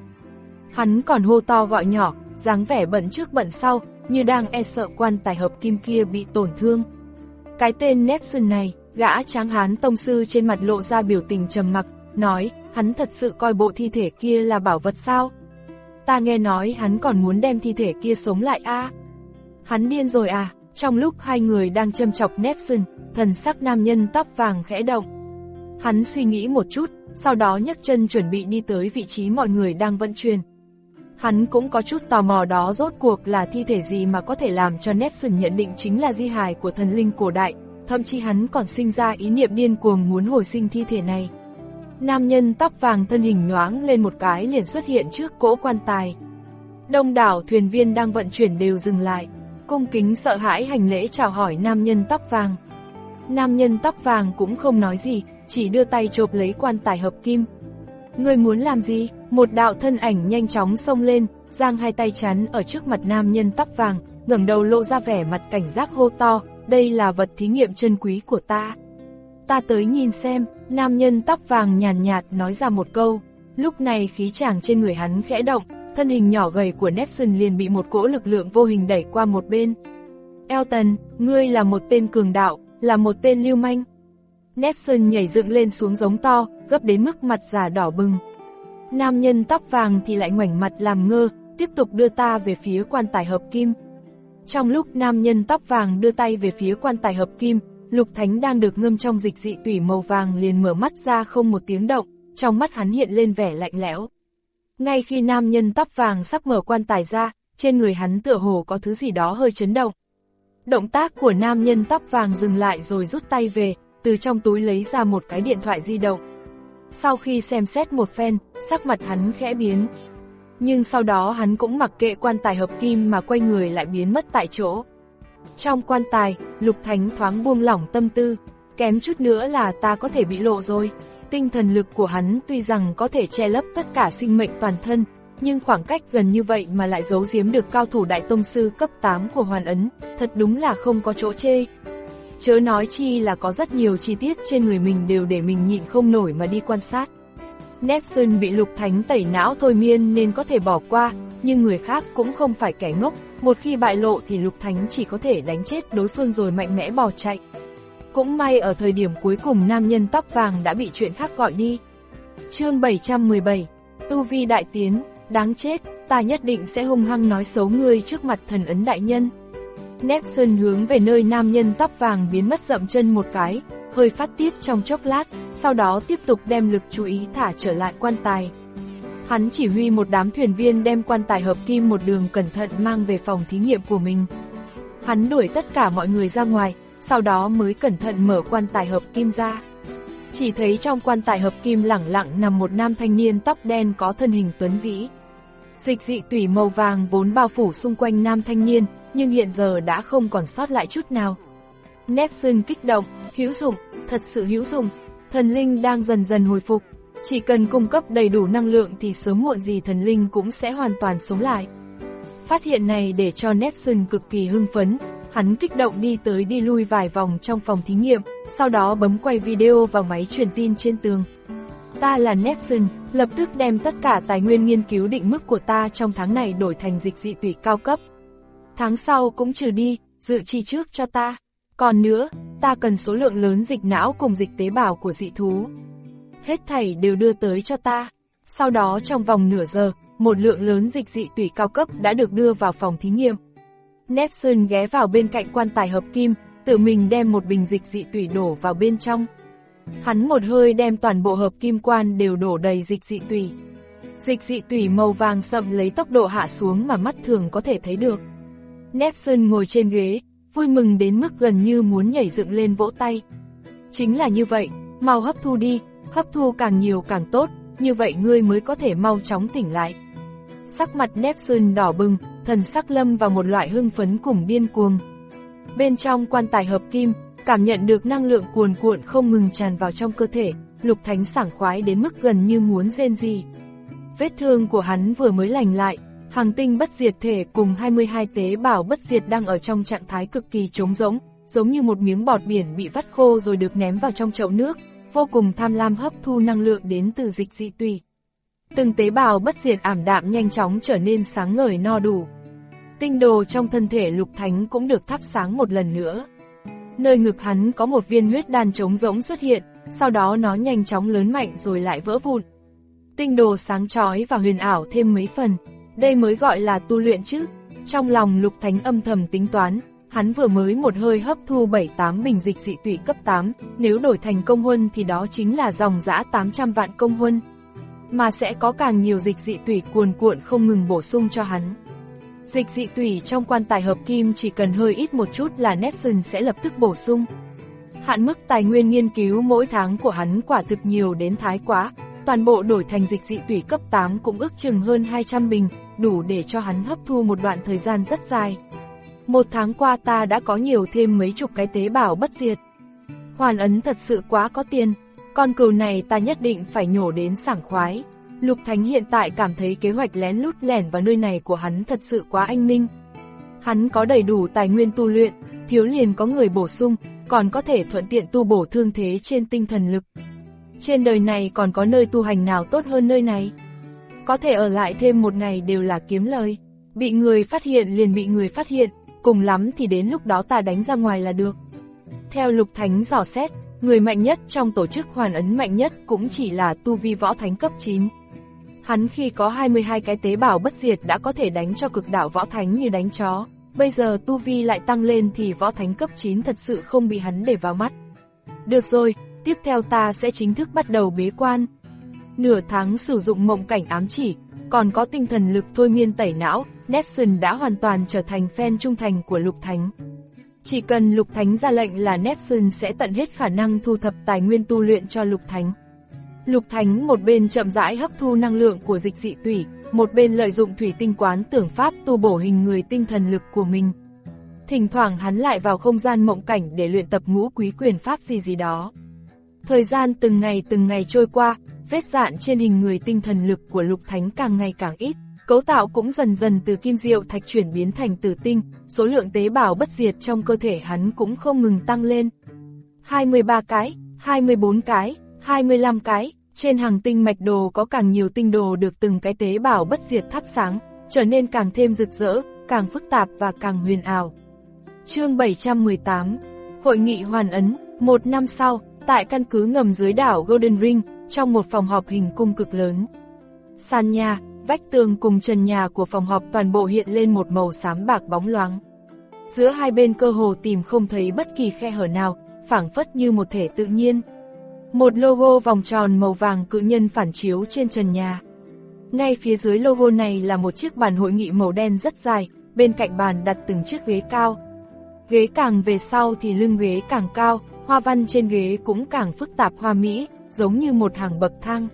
Speaker 2: Hắn còn hô to gọi nhỏ, dáng vẻ bận trước bận sau, như đang e sợ quan tài hợp kim kia bị tổn thương. Cái tên Nepson này, gã tráng hán tông sư trên mặt lộ ra biểu tình trầm mặc, nói, hắn thật sự coi bộ thi thể kia là bảo vật sao? Ta nghe nói hắn còn muốn đem thi thể kia sống lại a. À? Hắn điên rồi à? Trong lúc hai người đang châm chọc Nepson, thần sắc nam nhân tóc vàng khẽ động. Hắn suy nghĩ một chút, sau đó nhấc chân chuẩn bị đi tới vị trí mọi người đang vận chuyển. Hắn cũng có chút tò mò đó rốt cuộc là thi thể gì mà có thể làm cho Nepson nhận định chính là di hài của thần linh cổ đại, thậm chí hắn còn sinh ra ý niệm điên cuồng muốn hồi sinh thi thể này. Nam nhân tóc vàng thân hình nhoáng lên một cái liền xuất hiện trước cỗ quan tài. Đông đảo thuyền viên đang vận chuyển đều dừng lại, cung kính sợ hãi hành lễ chào hỏi nam nhân tóc vàng. Nam nhân tóc vàng cũng không nói gì, chỉ đưa tay chộp lấy quan tài hợp kim. Ngươi muốn làm gì? Một đạo thân ảnh nhanh chóng xông lên, giang hai tay chắn ở trước mặt nam nhân tóc vàng, ngẩng đầu lộ ra vẻ mặt cảnh giác hô to, đây là vật thí nghiệm chân quý của ta. Ta tới nhìn xem, nam nhân tóc vàng nhàn nhạt nói ra một câu. Lúc này khí chàng trên người hắn khẽ động, thân hình nhỏ gầy của Nepson liền bị một cỗ lực lượng vô hình đẩy qua một bên. Elton, ngươi là một tên cường đạo, là một tên lưu manh. Nepson nhảy dựng lên xuống giống to, gấp đến mức mặt già đỏ bừng. Nam nhân tóc vàng thì lại ngoảnh mặt làm ngơ, tiếp tục đưa ta về phía quan tài hợp kim. Trong lúc nam nhân tóc vàng đưa tay về phía quan tài hợp kim, Lục Thánh đang được ngâm trong dịch dị tủy màu vàng liền mở mắt ra không một tiếng động, trong mắt hắn hiện lên vẻ lạnh lẽo. Ngay khi nam nhân tóc vàng sắp mở quan tài ra, trên người hắn tựa hồ có thứ gì đó hơi chấn động. Động tác của nam nhân tóc vàng dừng lại rồi rút tay về, từ trong túi lấy ra một cái điện thoại di động. Sau khi xem xét một phen, sắc mặt hắn khẽ biến. Nhưng sau đó hắn cũng mặc kệ quan tài hợp kim mà quay người lại biến mất tại chỗ. Trong quan tài, Lục Thánh thoáng buông lỏng tâm tư, kém chút nữa là ta có thể bị lộ rồi. Tinh thần lực của hắn tuy rằng có thể che lấp tất cả sinh mệnh toàn thân, nhưng khoảng cách gần như vậy mà lại giấu giếm được cao thủ đại tông sư cấp tám của Hoàn Ấn, thật đúng là không có chỗ chê. Chớ nói chi là có rất nhiều chi tiết trên người mình đều để mình nhịn không nổi mà đi quan sát. Neptune bị Lục Thánh tẩy não thôi miên nên có thể bỏ qua, nhưng người khác cũng không phải kẻ ngốc, một khi bại lộ thì Lục Thánh chỉ có thể đánh chết đối phương rồi mạnh mẽ bỏ chạy. Cũng may ở thời điểm cuối cùng nam nhân tóc vàng đã bị chuyện khác gọi đi. Chương bảy trăm mười bảy, Tu vi đại tiến, đáng chết, ta nhất định sẽ hung hăng nói xấu ngươi trước mặt thần ấn đại nhân. Neptune hướng về nơi nam nhân tóc vàng biến mất dậm chân một cái, hơi phát tiết trong chốc lát, sau đó tiếp tục đem lực chú ý thả trở lại quan tài. Hắn chỉ huy một đám thuyền viên đem quan tài hợp kim một đường cẩn thận mang về phòng thí nghiệm của mình. Hắn đuổi tất cả mọi người ra ngoài, sau đó mới cẩn thận mở quan tài hợp kim ra. Chỉ thấy trong quan tài hợp kim lẳng lặng nằm một nam thanh niên tóc đen có thân hình tuấn vĩ. Dịch dị tủy màu vàng vốn bao phủ xung quanh nam thanh niên, nhưng hiện giờ đã không còn sót lại chút nào. Neptune kích động, hữu dụng, thật sự hữu dụng, thần linh đang dần dần hồi phục. Chỉ cần cung cấp đầy đủ năng lượng thì sớm muộn gì thần linh cũng sẽ hoàn toàn sống lại. Phát hiện này để cho Neptune cực kỳ hưng phấn, hắn kích động đi tới đi lui vài vòng trong phòng thí nghiệm, sau đó bấm quay video vào máy truyền tin trên tường. Ta là Neptune, lập tức đem tất cả tài nguyên nghiên cứu định mức của ta trong tháng này đổi thành dịch dị tủy cao cấp. Tháng sau cũng trừ đi, dự chi trước cho ta. Còn nữa, ta cần số lượng lớn dịch não cùng dịch tế bào của dị thú. Hết thảy đều đưa tới cho ta. Sau đó trong vòng nửa giờ, một lượng lớn dịch dị tủy cao cấp đã được đưa vào phòng thí nghiệm. Neptune ghé vào bên cạnh quan tài hợp kim, tự mình đem một bình dịch dị tủy đổ vào bên trong. Hắn một hơi đem toàn bộ hợp kim quan đều đổ đầy dịch dị tủy. Dịch dị tủy màu vàng sậm lấy tốc độ hạ xuống mà mắt thường có thể thấy được. Neptune ngồi trên ghế, vui mừng đến mức gần như muốn nhảy dựng lên vỗ tay. Chính là như vậy, mau hấp thu đi, hấp thu càng nhiều càng tốt, như vậy ngươi mới có thể mau chóng tỉnh lại. Sắc mặt Neptune đỏ bừng, thần sắc lâm vào một loại hưng phấn cùng điên cuồng. Bên trong quan tài hợp kim, cảm nhận được năng lượng cuồn cuộn không ngừng tràn vào trong cơ thể, Lục Thánh sảng khoái đến mức gần như muốn rên rỉ. Vết thương của hắn vừa mới lành lại, hành tinh bất diệt thể cùng hai mươi hai tế bào bất diệt đang ở trong trạng thái cực kỳ trống rỗng, giống như một miếng bọt biển bị vắt khô rồi được ném vào trong chậu nước, vô cùng tham lam hấp thu năng lượng đến từ dịch dị tủy. Từng tế bào bất diệt ảm đạm nhanh chóng trở nên sáng ngời no đủ. Tinh đồ trong thân thể Lục Thánh cũng được thắp sáng một lần nữa. Nơi ngực hắn có một viên huyết đan trống rỗng xuất hiện, sau đó nó nhanh chóng lớn mạnh rồi lại vỡ vụn. Tinh đồ sáng chói và huyền ảo thêm mấy phần, đây mới gọi là tu luyện chứ. Trong lòng Lục Thánh âm thầm tính toán, hắn vừa mới một hơi hấp thu bảy tám bình dịch dị tủy cấp tám, nếu đổi thành công huân thì đó chính là dòng dã tám trăm vạn công huân. Mà sẽ có càng nhiều dịch dị tủy cuồn cuộn không ngừng bổ sung cho hắn. Dịch dị tủy trong quan tài hợp kim chỉ cần hơi ít một chút là Neptune sẽ lập tức bổ sung. Hạn mức tài nguyên nghiên cứu mỗi tháng của hắn quả thực nhiều đến thái quá, toàn bộ đổi thành dịch dị tủy cấp tám cũng ước chừng hơn hai trăm bình, đủ để cho hắn hấp thu một đoạn thời gian rất dài. Một tháng qua ta đã có nhiều thêm mấy chục cái tế bào bất diệt. Hoàn Ấn thật sự quá có tiền, con cừu này ta nhất định phải nhổ đến sảng khoái. Lục Thánh hiện tại cảm thấy kế hoạch lén lút lẻn vào nơi này của hắn thật sự quá anh minh. Hắn có đầy đủ tài nguyên tu luyện, thiếu liền có người bổ sung, còn có thể thuận tiện tu bổ thương thế trên tinh thần lực. Trên đời này còn có nơi tu hành nào tốt hơn nơi này? Có thể ở lại thêm một ngày đều là kiếm lời. Bị người phát hiện liền bị người phát hiện, cùng lắm thì đến lúc đó ta đánh ra ngoài là được. Theo Lục Thánh dò xét, người mạnh nhất trong tổ chức Hoàn Ấn mạnh nhất cũng chỉ là tu vi võ thánh cấp chín. Hắn khi có hai mươi hai cái tế bào bất diệt đã có thể đánh cho cực đạo võ thánh như đánh chó, bây giờ tu vi lại tăng lên thì võ thánh cấp chín thật sự không bị hắn để vào mắt. Được rồi, tiếp theo ta sẽ chính thức bắt đầu bế quan. Nửa tháng sử dụng mộng cảnh ám chỉ, còn có tinh thần lực thôi miên tẩy não, Neptune đã hoàn toàn trở thành fan trung thành của Lục Thánh. Chỉ cần Lục Thánh ra lệnh là Neptune sẽ tận hết khả năng thu thập tài nguyên tu luyện cho Lục Thánh. Lục Thánh một bên chậm rãi hấp thu năng lượng của dịch dị tủy, một bên lợi dụng thủy tinh quán tưởng pháp tu bổ hình người tinh thần lực của mình. Thỉnh thoảng hắn lại vào không gian mộng cảnh để luyện tập ngũ quý quyền pháp gì gì đó. Thời gian từng ngày từng ngày trôi qua, vết dạn trên hình người tinh thần lực của Lục Thánh càng ngày càng ít, Cấu tạo cũng dần dần từ kim diệu thạch chuyển biến thành tử tinh, số lượng tế bào bất diệt trong cơ thể hắn cũng không ngừng tăng lên. hai mươi ba cái, hai mươi bốn cái, hai mươi lăm cái, trên hàng tinh mạch đồ có càng nhiều tinh đồ được từng cái tế bào bất diệt thắp sáng, trở nên càng thêm rực rỡ, càng phức tạp và càng huyền ảo. Chương bảy trăm mười tám, Hội nghị hoàn ấn. Một năm sau, tại căn cứ ngầm dưới đảo Golden Ring, trong một phòng họp hình cung cực lớn. Sàn nhà, vách tường cùng trần nhà của phòng họp toàn bộ hiện lên một màu xám bạc bóng loáng. Giữa hai bên cơ hồ tìm không thấy bất kỳ khe hở nào, phảng phất như một thể tự nhiên. Một logo vòng tròn màu vàng cự nhân phản chiếu trên trần nhà. Ngay phía dưới logo này là một chiếc bàn hội nghị màu đen rất dài, bên cạnh bàn đặt từng chiếc ghế cao. Ghế càng về sau thì lưng ghế càng cao, hoa văn trên ghế cũng càng phức tạp hoa mỹ, giống như một hàng bậc thang.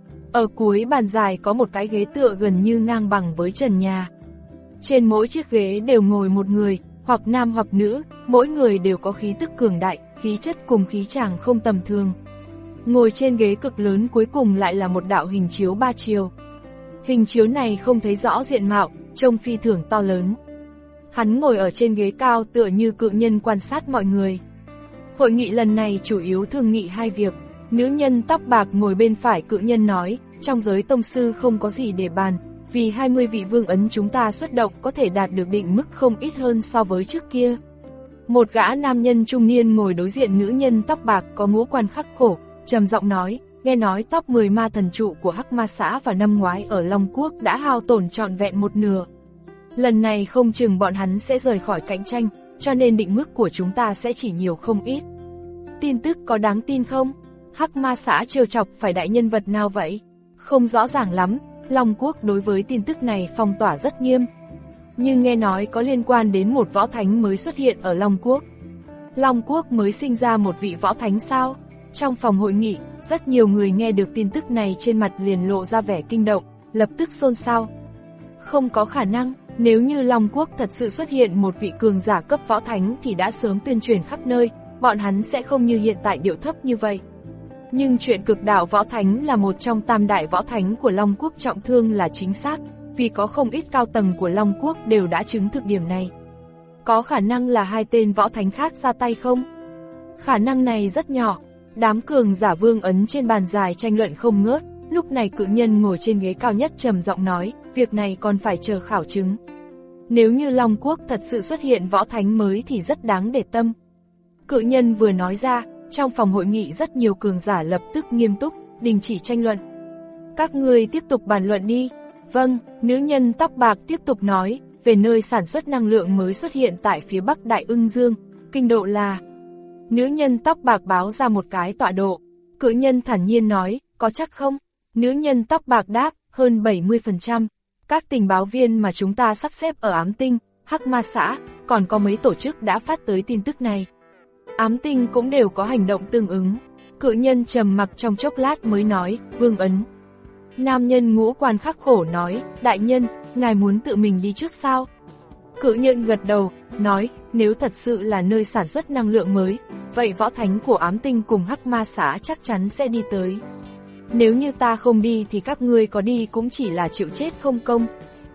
Speaker 2: Ở cuối bàn dài có một cái ghế tựa gần như ngang bằng với trần nhà. Trên mỗi chiếc ghế đều ngồi một người, hoặc nam hoặc nữ, mỗi người đều có khí tức cường đại, khí chất cùng khí chàng không tầm thường. Ngồi trên ghế cực lớn cuối cùng lại là một đạo hình chiếu ba chiều. Hình chiếu này không thấy rõ diện mạo, trông phi thường to lớn. Hắn ngồi ở trên ghế cao tựa như cự nhân quan sát mọi người. Hội nghị lần này chủ yếu thương nghị hai việc. Nữ nhân tóc bạc ngồi bên phải cự nhân nói, trong giới tông sư không có gì để bàn, vì hai mươi vị vương ấn chúng ta xuất động có thể đạt được định mức không ít hơn so với trước kia. Một gã nam nhân trung niên ngồi đối diện nữ nhân tóc bạc có ngũ quan khắc khổ, trầm giọng nói, nghe nói top mười ma thần trụ của Hắc Ma xã vào năm ngoái ở Long Quốc đã hao tổn trọn vẹn một nửa. Lần này không chừng bọn hắn sẽ rời khỏi cạnh tranh, cho nên định mức của chúng ta sẽ chỉ nhiều không ít. Tin tức có đáng tin không? Hắc Ma xã trêu chọc phải đại nhân vật nào vậy? Không rõ ràng lắm, Long Quốc đối với tin tức này phong tỏa rất nghiêm. Nhưng nghe nói có liên quan đến một võ thánh mới xuất hiện ở Long Quốc. Long Quốc mới sinh ra một vị võ thánh sao? Trong phòng hội nghị, rất nhiều người nghe được tin tức này trên mặt liền lộ ra vẻ kinh động, lập tức xôn xao. Không có khả năng, nếu như Long Quốc thật sự xuất hiện một vị cường giả cấp võ thánh thì đã sớm tuyên truyền khắp nơi, bọn hắn sẽ không như hiện tại điệu thấp như vậy. Nhưng chuyện cực đạo võ thánh là một trong tam đại võ thánh của Long Quốc trọng thương là chính xác, vì có không ít cao tầng của Long Quốc đều đã chứng thực điểm này. Có khả năng là hai tên võ thánh khác ra tay không? Khả năng này rất nhỏ. Đám cường giả vương ấn trên bàn dài tranh luận không ngớt, lúc này cự nhân ngồi trên ghế cao nhất trầm giọng nói, việc này còn phải chờ khảo chứng. Nếu như Long Quốc thật sự xuất hiện võ thánh mới thì rất đáng để tâm. Cự nhân vừa nói ra, trong phòng hội nghị rất nhiều cường giả lập tức nghiêm túc, đình chỉ tranh luận. Các người tiếp tục bàn luận đi. Vâng, nữ nhân tóc bạc tiếp tục nói, về nơi sản xuất năng lượng mới xuất hiện tại phía bắc Đại Ưng Dương, kinh độ là... Nữ nhân tóc bạc báo ra một cái tọa độ. Cự nhân thản nhiên nói, có chắc không? Nữ nhân tóc bạc đáp, hơn bảy mươi phần trăm. Các tình báo viên mà chúng ta sắp xếp ở Ám Tinh, Hắc Ma xã, còn có mấy tổ chức đã phát tới tin tức này. Ám Tinh cũng đều có hành động tương ứng. Cự nhân trầm mặc trong chốc lát mới nói, vương ấn. Nam nhân ngũ quan khắc khổ nói, đại nhân, ngài muốn tự mình đi trước sao? Cự nhân gật đầu, nói, nếu thật sự là nơi sản xuất năng lượng mới, vậy võ thánh của Ám Tinh cùng Hắc Ma xã chắc chắn sẽ đi tới. Nếu như ta không đi thì các ngươi có đi cũng chỉ là chịu chết không công.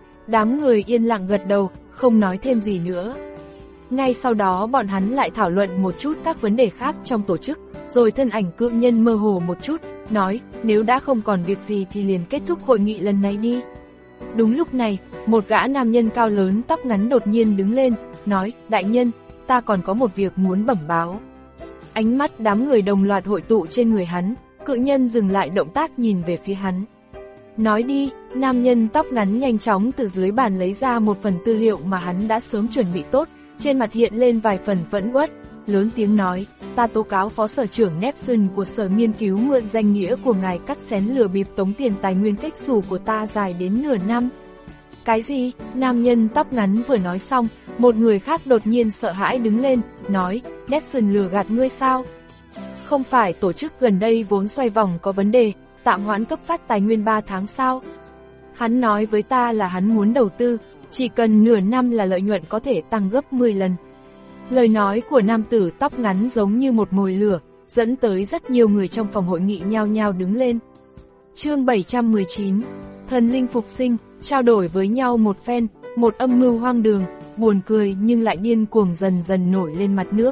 Speaker 2: Đám người yên lặng gật đầu, không nói thêm gì nữa. Ngay sau đó bọn hắn lại thảo luận một chút các vấn đề khác trong tổ chức, rồi thân ảnh cự nhân mơ hồ một chút, nói, nếu đã không còn việc gì thì liền kết thúc hội nghị lần này đi. Đúng lúc này, một gã nam nhân cao lớn tóc ngắn đột nhiên đứng lên, nói, đại nhân, ta còn có một việc muốn bẩm báo. Ánh mắt đám người đồng loạt hội tụ trên người hắn, cự nhân dừng lại động tác nhìn về phía hắn. Nói đi, nam nhân tóc ngắn nhanh chóng từ dưới bàn lấy ra một phần tư liệu mà hắn đã sớm chuẩn bị tốt, trên mặt hiện lên vài phần phẫn uất, lớn tiếng nói, ta tố cáo phó sở trưởng Neptune của sở nghiên cứu mượn danh nghĩa của ngài cắt xén lừa bịp tống tiền tài nguyên cách xù của ta dài đến nửa năm. Cái gì? Nam nhân tóc ngắn vừa nói xong, một người khác đột nhiên sợ hãi đứng lên, nói, Neptune lừa gạt ngươi sao? Không phải tổ chức gần đây vốn xoay vòng có vấn đề, tạm hoãn cấp phát tài nguyên ba tháng sao? Hắn nói với ta là hắn muốn đầu tư, chỉ cần nửa năm là lợi nhuận có thể tăng gấp mười lần. Lời nói của nam tử tóc ngắn giống như một mồi lửa, dẫn tới rất nhiều người trong phòng hội nghị nhao nhao đứng lên. Chương bảy trăm mười chín, Thần linh phục sinh, trao đổi với nhau một phen, một âm mưu hoang đường, buồn cười nhưng lại điên cuồng dần dần nổi lên mặt nước.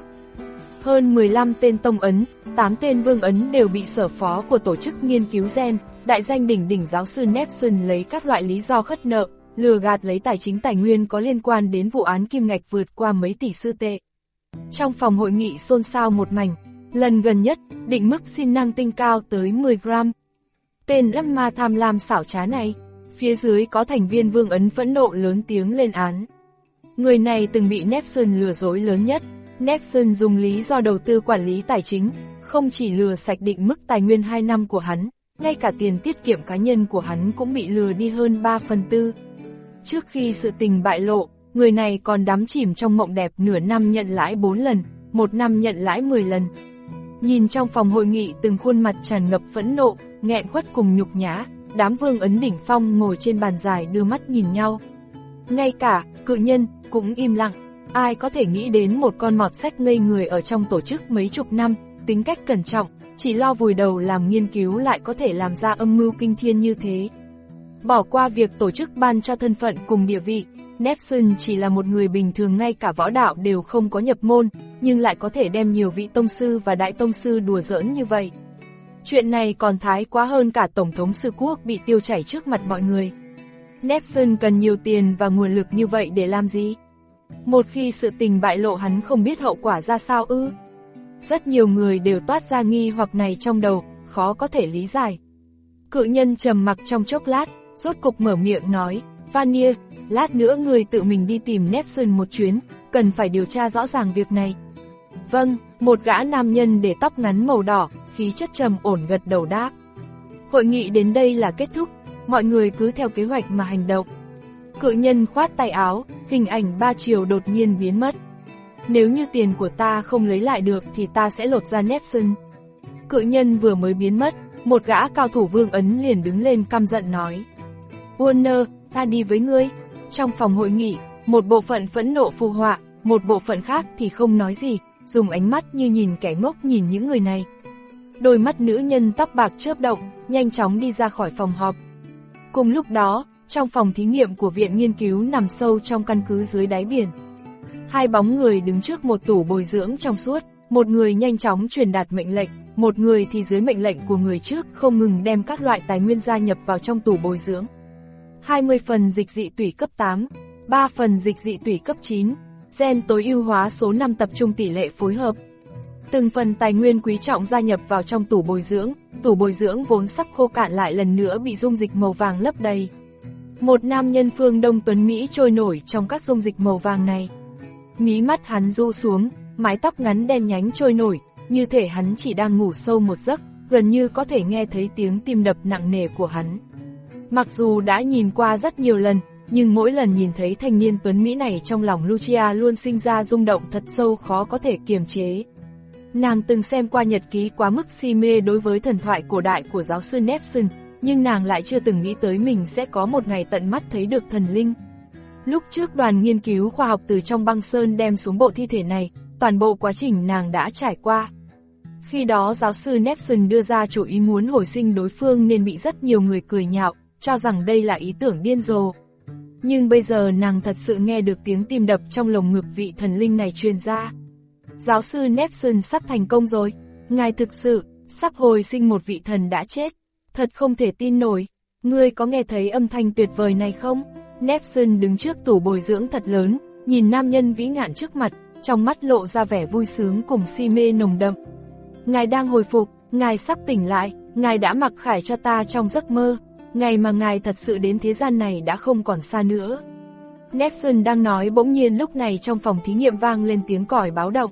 Speaker 2: Hơn mười lăm tên tông ấn, tám tên vương ấn đều bị sở phó của tổ chức nghiên cứu gen, đại danh đỉnh đỉnh giáo sư Nepson lấy các loại lý do khất nợ, lừa gạt lấy tài chính tài nguyên có liên quan đến vụ án kim ngạch vượt qua mấy tỷ sư tệ. Trong phòng hội nghị xôn xao một mảnh, lần gần nhất, định mức xin năng tinh cao tới mười gram. Tên lăng ma tham lam xảo trá này, phía dưới có thành viên vương ấn phẫn nộ lớn tiếng lên án. Người này từng bị Nepson lừa dối lớn nhất. Nepson dùng lý do đầu tư quản lý tài chính, không chỉ lừa sạch định mức tài nguyên hai năm của hắn, ngay cả tiền tiết kiệm cá nhân của hắn cũng bị lừa đi hơn ba phần tư. Trước khi sự tình bại lộ, người này còn đắm chìm trong mộng đẹp nửa năm nhận lãi bốn lần, một năm nhận lãi mười lần. Nhìn trong phòng hội nghị từng khuôn mặt tràn ngập phẫn nộ, nghẹn khuất cùng nhục nhã, đám vương ấn đỉnh phong ngồi trên bàn dài đưa mắt nhìn nhau. Ngay cả, cự nhân, cũng im lặng. Ai có thể nghĩ đến một con mọt sách ngây người ở trong tổ chức mấy chục năm, tính cách cẩn trọng, chỉ lo vùi đầu làm nghiên cứu lại có thể làm ra âm mưu kinh thiên như thế. Bỏ qua việc tổ chức ban cho thân phận cùng địa vị, Nepson chỉ là một người bình thường, ngay cả võ đạo đều không có nhập môn, nhưng lại có thể đem nhiều vị tông sư và đại tông sư đùa giỡn như vậy. Chuyện này còn thái quá hơn cả tổng thống sư quốc bị tiêu chảy trước mặt mọi người. Nepson cần nhiều tiền và nguồn lực như vậy để làm gì? Một khi sự tình bại lộ hắn không biết hậu quả ra sao ư? Rất nhiều người đều toát ra nghi hoặc này trong đầu, khó có thể lý giải. Cự nhân trầm mặc trong chốc lát, rốt cục mở miệng nói, Vanier, lát nữa người tự mình đi tìm Nepson một chuyến, cần phải điều tra rõ ràng việc này. Vâng, một gã nam nhân để tóc ngắn màu đỏ, khí chất trầm ổn gật đầu đáp. Hội nghị đến đây là kết thúc, mọi người cứ theo kế hoạch mà hành động. Cự nhân khoát tay áo, hình ảnh ba chiều đột nhiên biến mất. Nếu như tiền của ta không lấy lại được thì ta sẽ lột ra Nepson. Cự nhân vừa mới biến mất, một gã cao thủ vương ấn liền đứng lên căm giận nói. Warner, ta đi với ngươi. Trong phòng hội nghị, một bộ phận phẫn nộ phù họa, một bộ phận khác thì không nói gì, dùng ánh mắt như nhìn kẻ ngốc nhìn những người này. Đôi mắt nữ nhân tóc bạc chớp động, nhanh chóng đi ra khỏi phòng họp. Cùng lúc đó, trong phòng thí nghiệm của viện nghiên cứu nằm sâu trong căn cứ dưới đáy biển, hai bóng người đứng trước một tủ bồi dưỡng trong suốt, một người nhanh chóng truyền đạt mệnh lệnh, một người thì dưới mệnh lệnh của người trước không ngừng đem các loại tài nguyên gia nhập vào trong tủ bồi dưỡng. hai mươi phần dịch dị tủy cấp tám, ba phần dịch dị tủy cấp chín, gen tối ưu hóa số năm tập trung tỷ lệ phối hợp. Từng phần tài nguyên quý trọng gia nhập vào trong tủ bồi dưỡng, tủ bồi dưỡng vốn sắp khô cạn lại lần nữa bị dung dịch màu vàng lấp đầy. Một nam nhân phương Đông tuấn Mỹ trôi nổi trong các dung dịch màu vàng này. Mí mắt hắn ru xuống, mái tóc ngắn đen nhánh trôi nổi, như thể hắn chỉ đang ngủ sâu một giấc, gần như có thể nghe thấy tiếng tim đập nặng nề của hắn. Mặc dù đã nhìn qua rất nhiều lần, nhưng mỗi lần nhìn thấy thanh niên tuấn Mỹ này trong lòng Lucia luôn sinh ra rung động thật sâu khó có thể kiềm chế. Nàng từng xem qua nhật ký quá mức si mê đối với thần thoại cổ đại của giáo sư Nepson, nhưng nàng lại chưa từng nghĩ tới mình sẽ có một ngày tận mắt thấy được thần linh. Lúc trước đoàn nghiên cứu khoa học từ trong băng sơn đem xuống bộ thi thể này, toàn bộ quá trình nàng đã trải qua. Khi đó giáo sư Nepson đưa ra chủ ý muốn hồi sinh đối phương nên bị rất nhiều người cười nhạo, cho rằng đây là ý tưởng điên rồ. Nhưng bây giờ nàng thật sự nghe được tiếng tim đập trong lồng ngực vị thần linh này truyền ra. Giáo sư Nepson sắp thành công rồi, ngài thực sự sắp hồi sinh một vị thần đã chết. Thật không thể tin nổi, ngươi có nghe thấy âm thanh tuyệt vời này không? Nepson đứng trước tủ bồi dưỡng thật lớn, nhìn nam nhân vĩ ngạn trước mặt, trong mắt lộ ra vẻ vui sướng cùng si mê nồng đậm. Ngài đang hồi phục, ngài sắp tỉnh lại, ngài đã mặc khải cho ta trong giấc mơ, ngày mà ngài thật sự đến thế gian này đã không còn xa nữa. Nepson đang nói bỗng nhiên lúc này trong phòng thí nghiệm vang lên tiếng còi báo động.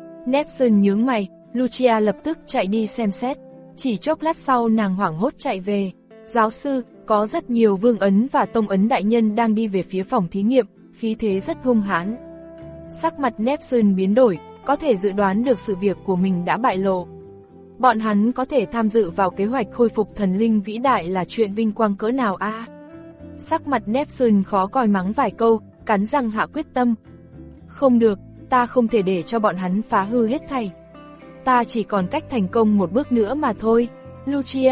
Speaker 2: Nepson nhướng mày, Lucia lập tức chạy đi xem xét. Chỉ chốc lát sau nàng hoảng hốt chạy về. Giáo sư, có rất nhiều vương ấn và tông ấn đại nhân đang đi về phía phòng thí nghiệm, khí thế rất hung hãn. Sắc mặt Nepson biến đổi, có thể dự đoán được sự việc của mình đã bại lộ. Bọn hắn có thể tham dự vào kế hoạch khôi phục thần linh vĩ đại là chuyện vinh quang cỡ nào a? À? Sắc mặt Nepson khó coi mắng vài câu, cắn răng hạ quyết tâm. Không được, ta không thể để cho bọn hắn phá hư hết thảy. Ta chỉ còn cách thành công một bước nữa mà thôi. Lucia,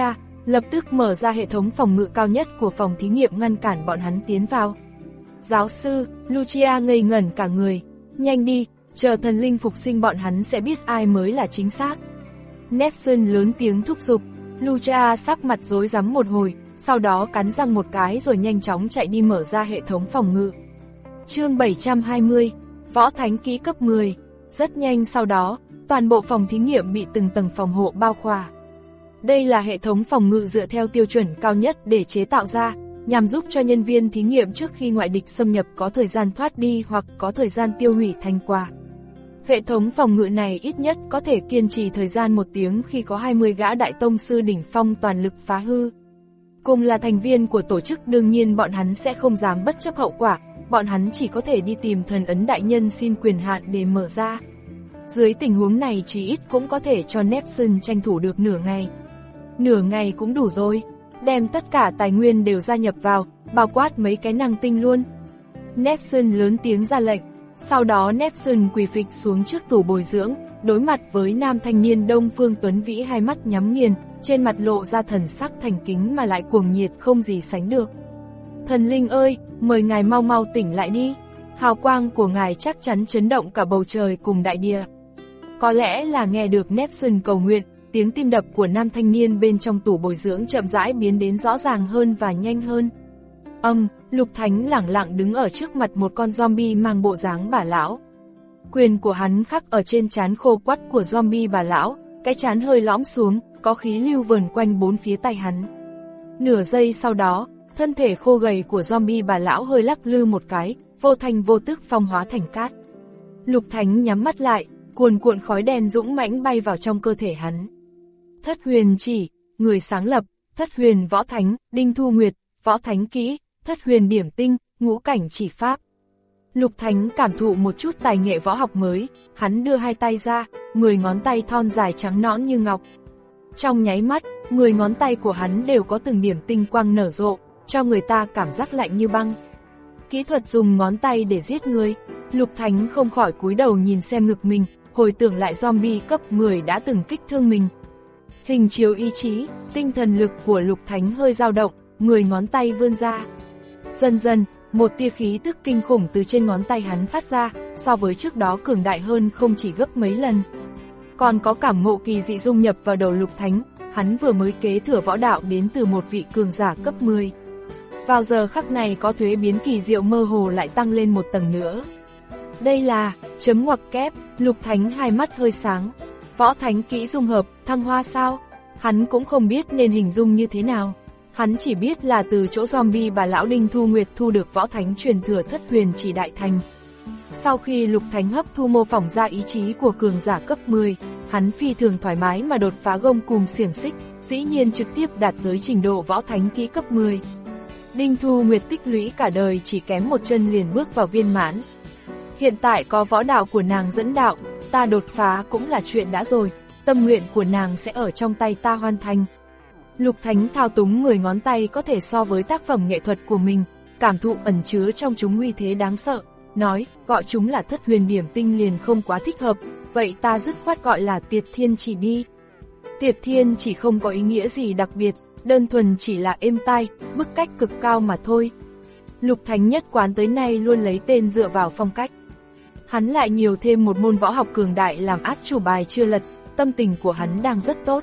Speaker 2: lập tức mở ra hệ thống phòng ngự cao nhất của phòng thí nghiệm ngăn cản bọn hắn tiến vào. Giáo sư, Lucia ngây ngẩn cả người. Nhanh đi, chờ thần linh phục sinh bọn hắn sẽ biết ai mới là chính xác. Neptune lớn tiếng thúc giục. Lucia sắc mặt rối rắm một hồi, sau đó cắn răng một cái rồi nhanh chóng chạy đi mở ra hệ thống phòng ngự. Chương bảy trăm hai mươi, Võ Thánh kỹ cấp mười. Rất nhanh sau đó, toàn bộ phòng thí nghiệm bị từng tầng phòng hộ bao khỏa. Đây là hệ thống phòng ngự dựa theo tiêu chuẩn cao nhất để chế tạo ra, nhằm giúp cho nhân viên thí nghiệm trước khi ngoại địch xâm nhập có thời gian thoát đi hoặc có thời gian tiêu hủy thành quả. Hệ thống phòng ngự này ít nhất có thể kiên trì thời gian một tiếng khi có hai mươi gã đại tông sư đỉnh phong toàn lực phá hư. Cùng là thành viên của tổ chức đương nhiên bọn hắn sẽ không dám bất chấp hậu quả, bọn hắn chỉ có thể đi tìm thần ấn đại nhân xin quyền hạn để mở ra. Dưới tình huống này chỉ ít cũng có thể cho Neptune tranh thủ được nửa ngày. Nửa ngày cũng đủ rồi, đem tất cả tài nguyên đều gia nhập vào, bao quát mấy cái năng tinh luôn. Neptune lớn tiếng ra lệnh, sau đó Neptune quỳ phịch xuống trước tủ bồi dưỡng, đối mặt với nam thanh niên Đông Phương Tuấn Vĩ hai mắt nhắm nghiền, trên mặt lộ ra thần sắc thành kính mà lại cuồng nhiệt không gì sánh được. Thần linh ơi, mời ngài mau mau tỉnh lại đi, hào quang của ngài chắc chắn chấn động cả bầu trời cùng đại địa. Có lẽ là nghe được Neptune cầu nguyện, tiếng tim đập của nam thanh niên bên trong tủ bồi dưỡng chậm rãi biến đến rõ ràng hơn và nhanh hơn. Âm, Lục Thánh lẳng lặng đứng ở trước mặt một con zombie mang bộ dáng bà lão. Quyền của hắn khắc ở trên trán khô quắt của zombie bà lão, cái trán hơi lõm xuống, có khí lưu vờn quanh bốn phía tay hắn. Nửa giây sau đó, thân thể khô gầy của zombie bà lão hơi lắc lư một cái, vô thành vô tức phong hóa thành cát. Lục Thánh nhắm mắt lại, cuồn cuộn khói đen dũng mãnh bay vào trong cơ thể hắn. Thất huyền chỉ, người sáng lập, thất huyền võ thánh, Đinh Thu Nguyệt, võ thánh kỹ, thất huyền điểm tinh, ngũ cảnh chỉ pháp. Lục Thánh cảm thụ một chút tài nghệ võ học mới, hắn đưa hai tay ra, mười ngón tay thon dài trắng nõn như ngọc. Trong nháy mắt, mười ngón tay của hắn đều có từng điểm tinh quang nở rộ, cho người ta cảm giác lạnh như băng. Kỹ thuật dùng ngón tay để giết người, Lục Thánh không khỏi cúi đầu nhìn xem ngực mình, hồi tưởng lại zombie cấp mười đã từng kích thương mình. Hình chiếu ý chí, tinh thần lực của Lục Thánh hơi dao động, mười ngón tay vươn ra. Dần dần, một tia khí tức kinh khủng từ trên ngón tay hắn phát ra, so với trước đó cường đại hơn không chỉ gấp mấy lần. Còn có cảm ngộ kỳ dị dung nhập vào đầu Lục Thánh, hắn vừa mới kế thừa võ đạo đến từ một vị cường giả cấp mười. Vào giờ khắc này có thuế biến kỳ diệu mơ hồ lại tăng lên một tầng nữa. Đây là, chấm ngoặc kép, Lục Thánh hai mắt hơi sáng. Võ thánh kỹ dung hợp, thăng hoa sao? Hắn cũng không biết nên hình dung như thế nào. Hắn chỉ biết là từ chỗ zombie bà lão Đinh Thu Nguyệt thu được võ thánh truyền thừa thất huyền chỉ đại thành. Sau khi Lục Thánh hấp thu mô phỏng ra ý chí của cường giả cấp mười, hắn phi thường thoải mái mà đột phá gông cùm xiềng xích, dĩ nhiên trực tiếp đạt tới trình độ võ thánh kỹ cấp mười. Đinh Thu Nguyệt tích lũy cả đời chỉ kém một chân liền bước vào viên mãn. Hiện tại có võ đạo của nàng dẫn đạo, ta đột phá cũng là chuyện đã rồi, tâm nguyện của nàng sẽ ở trong tay ta hoàn thành. Lục Thánh thao túng mười ngón tay có thể so với tác phẩm nghệ thuật của mình, cảm thụ ẩn chứa trong chúng uy thế đáng sợ, nói, gọi chúng là thất huyền điểm tinh liền không quá thích hợp, vậy ta dứt khoát gọi là Tiệt Thiên Chỉ đi. Tiệt Thiên Chỉ không có ý nghĩa gì đặc biệt, đơn thuần chỉ là êm tai, bức cách cực cao mà thôi. Lục Thánh nhất quán tới nay luôn lấy tên dựa vào phong cách. Hắn lại nhiều thêm một môn võ học cường đại làm át chủ bài chưa lật, tâm tình của hắn đang rất tốt.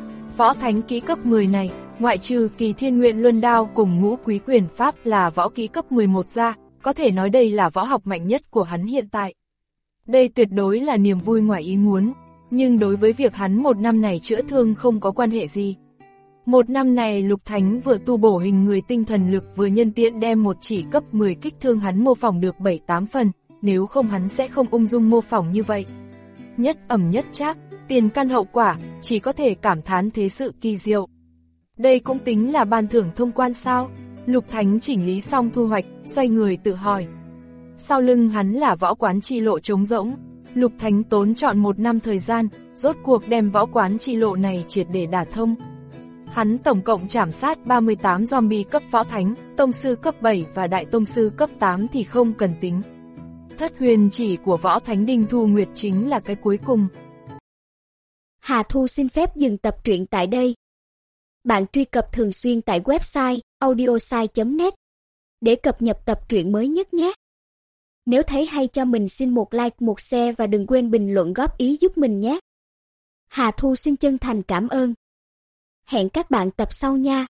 Speaker 2: Võ thánh kỹ cấp mười này, ngoại trừ Kỳ Thiên Nguyện Luân Đao cùng Ngũ Quý Quyền Pháp là võ kỹ cấp mười một ra, có thể nói đây là võ học mạnh nhất của hắn hiện tại. Đây tuyệt đối là niềm vui ngoài ý muốn, nhưng đối với việc hắn một năm này chữa thương không có quan hệ gì. Một năm này Lục Thánh vừa tu bổ hình người tinh thần lực vừa nhân tiện đem một chỉ cấp mười kích thương hắn mô phỏng được bảy tám phần, nếu không hắn sẽ không ung dung mô phỏng như vậy. Nhất ẩm nhất trác, tiền căn hậu quả, chỉ có thể cảm thán thế sự kỳ diệu. Đây cũng tính là ban thưởng thông quan sao? Lục Thánh chỉnh lý xong thu hoạch, xoay người tự hỏi. Sau lưng hắn là võ quán chi lộ trống rỗng. Lục Thánh tốn trọn một năm thời gian, rốt cuộc đem võ quán chi lộ này triệt để đả thông. Hắn tổng cộng trảm sát ba mươi tám zombie cấp võ thánh, tông sư cấp bảy và đại tông sư cấp tám thì không cần tính. Thất huyền chỉ của võ thánh Đinh Thu Nguyệt chính là cái cuối cùng.
Speaker 3: Hà Thu xin phép dừng tập truyện tại đây. Bạn truy cập thường xuyên tại website audiosai chấm net để cập nhật tập truyện mới nhất nhé. Nếu thấy hay cho mình xin một like, một share và đừng quên bình luận góp ý giúp mình nhé. Hà Thu xin chân thành cảm ơn. Hẹn các bạn tập sau nha.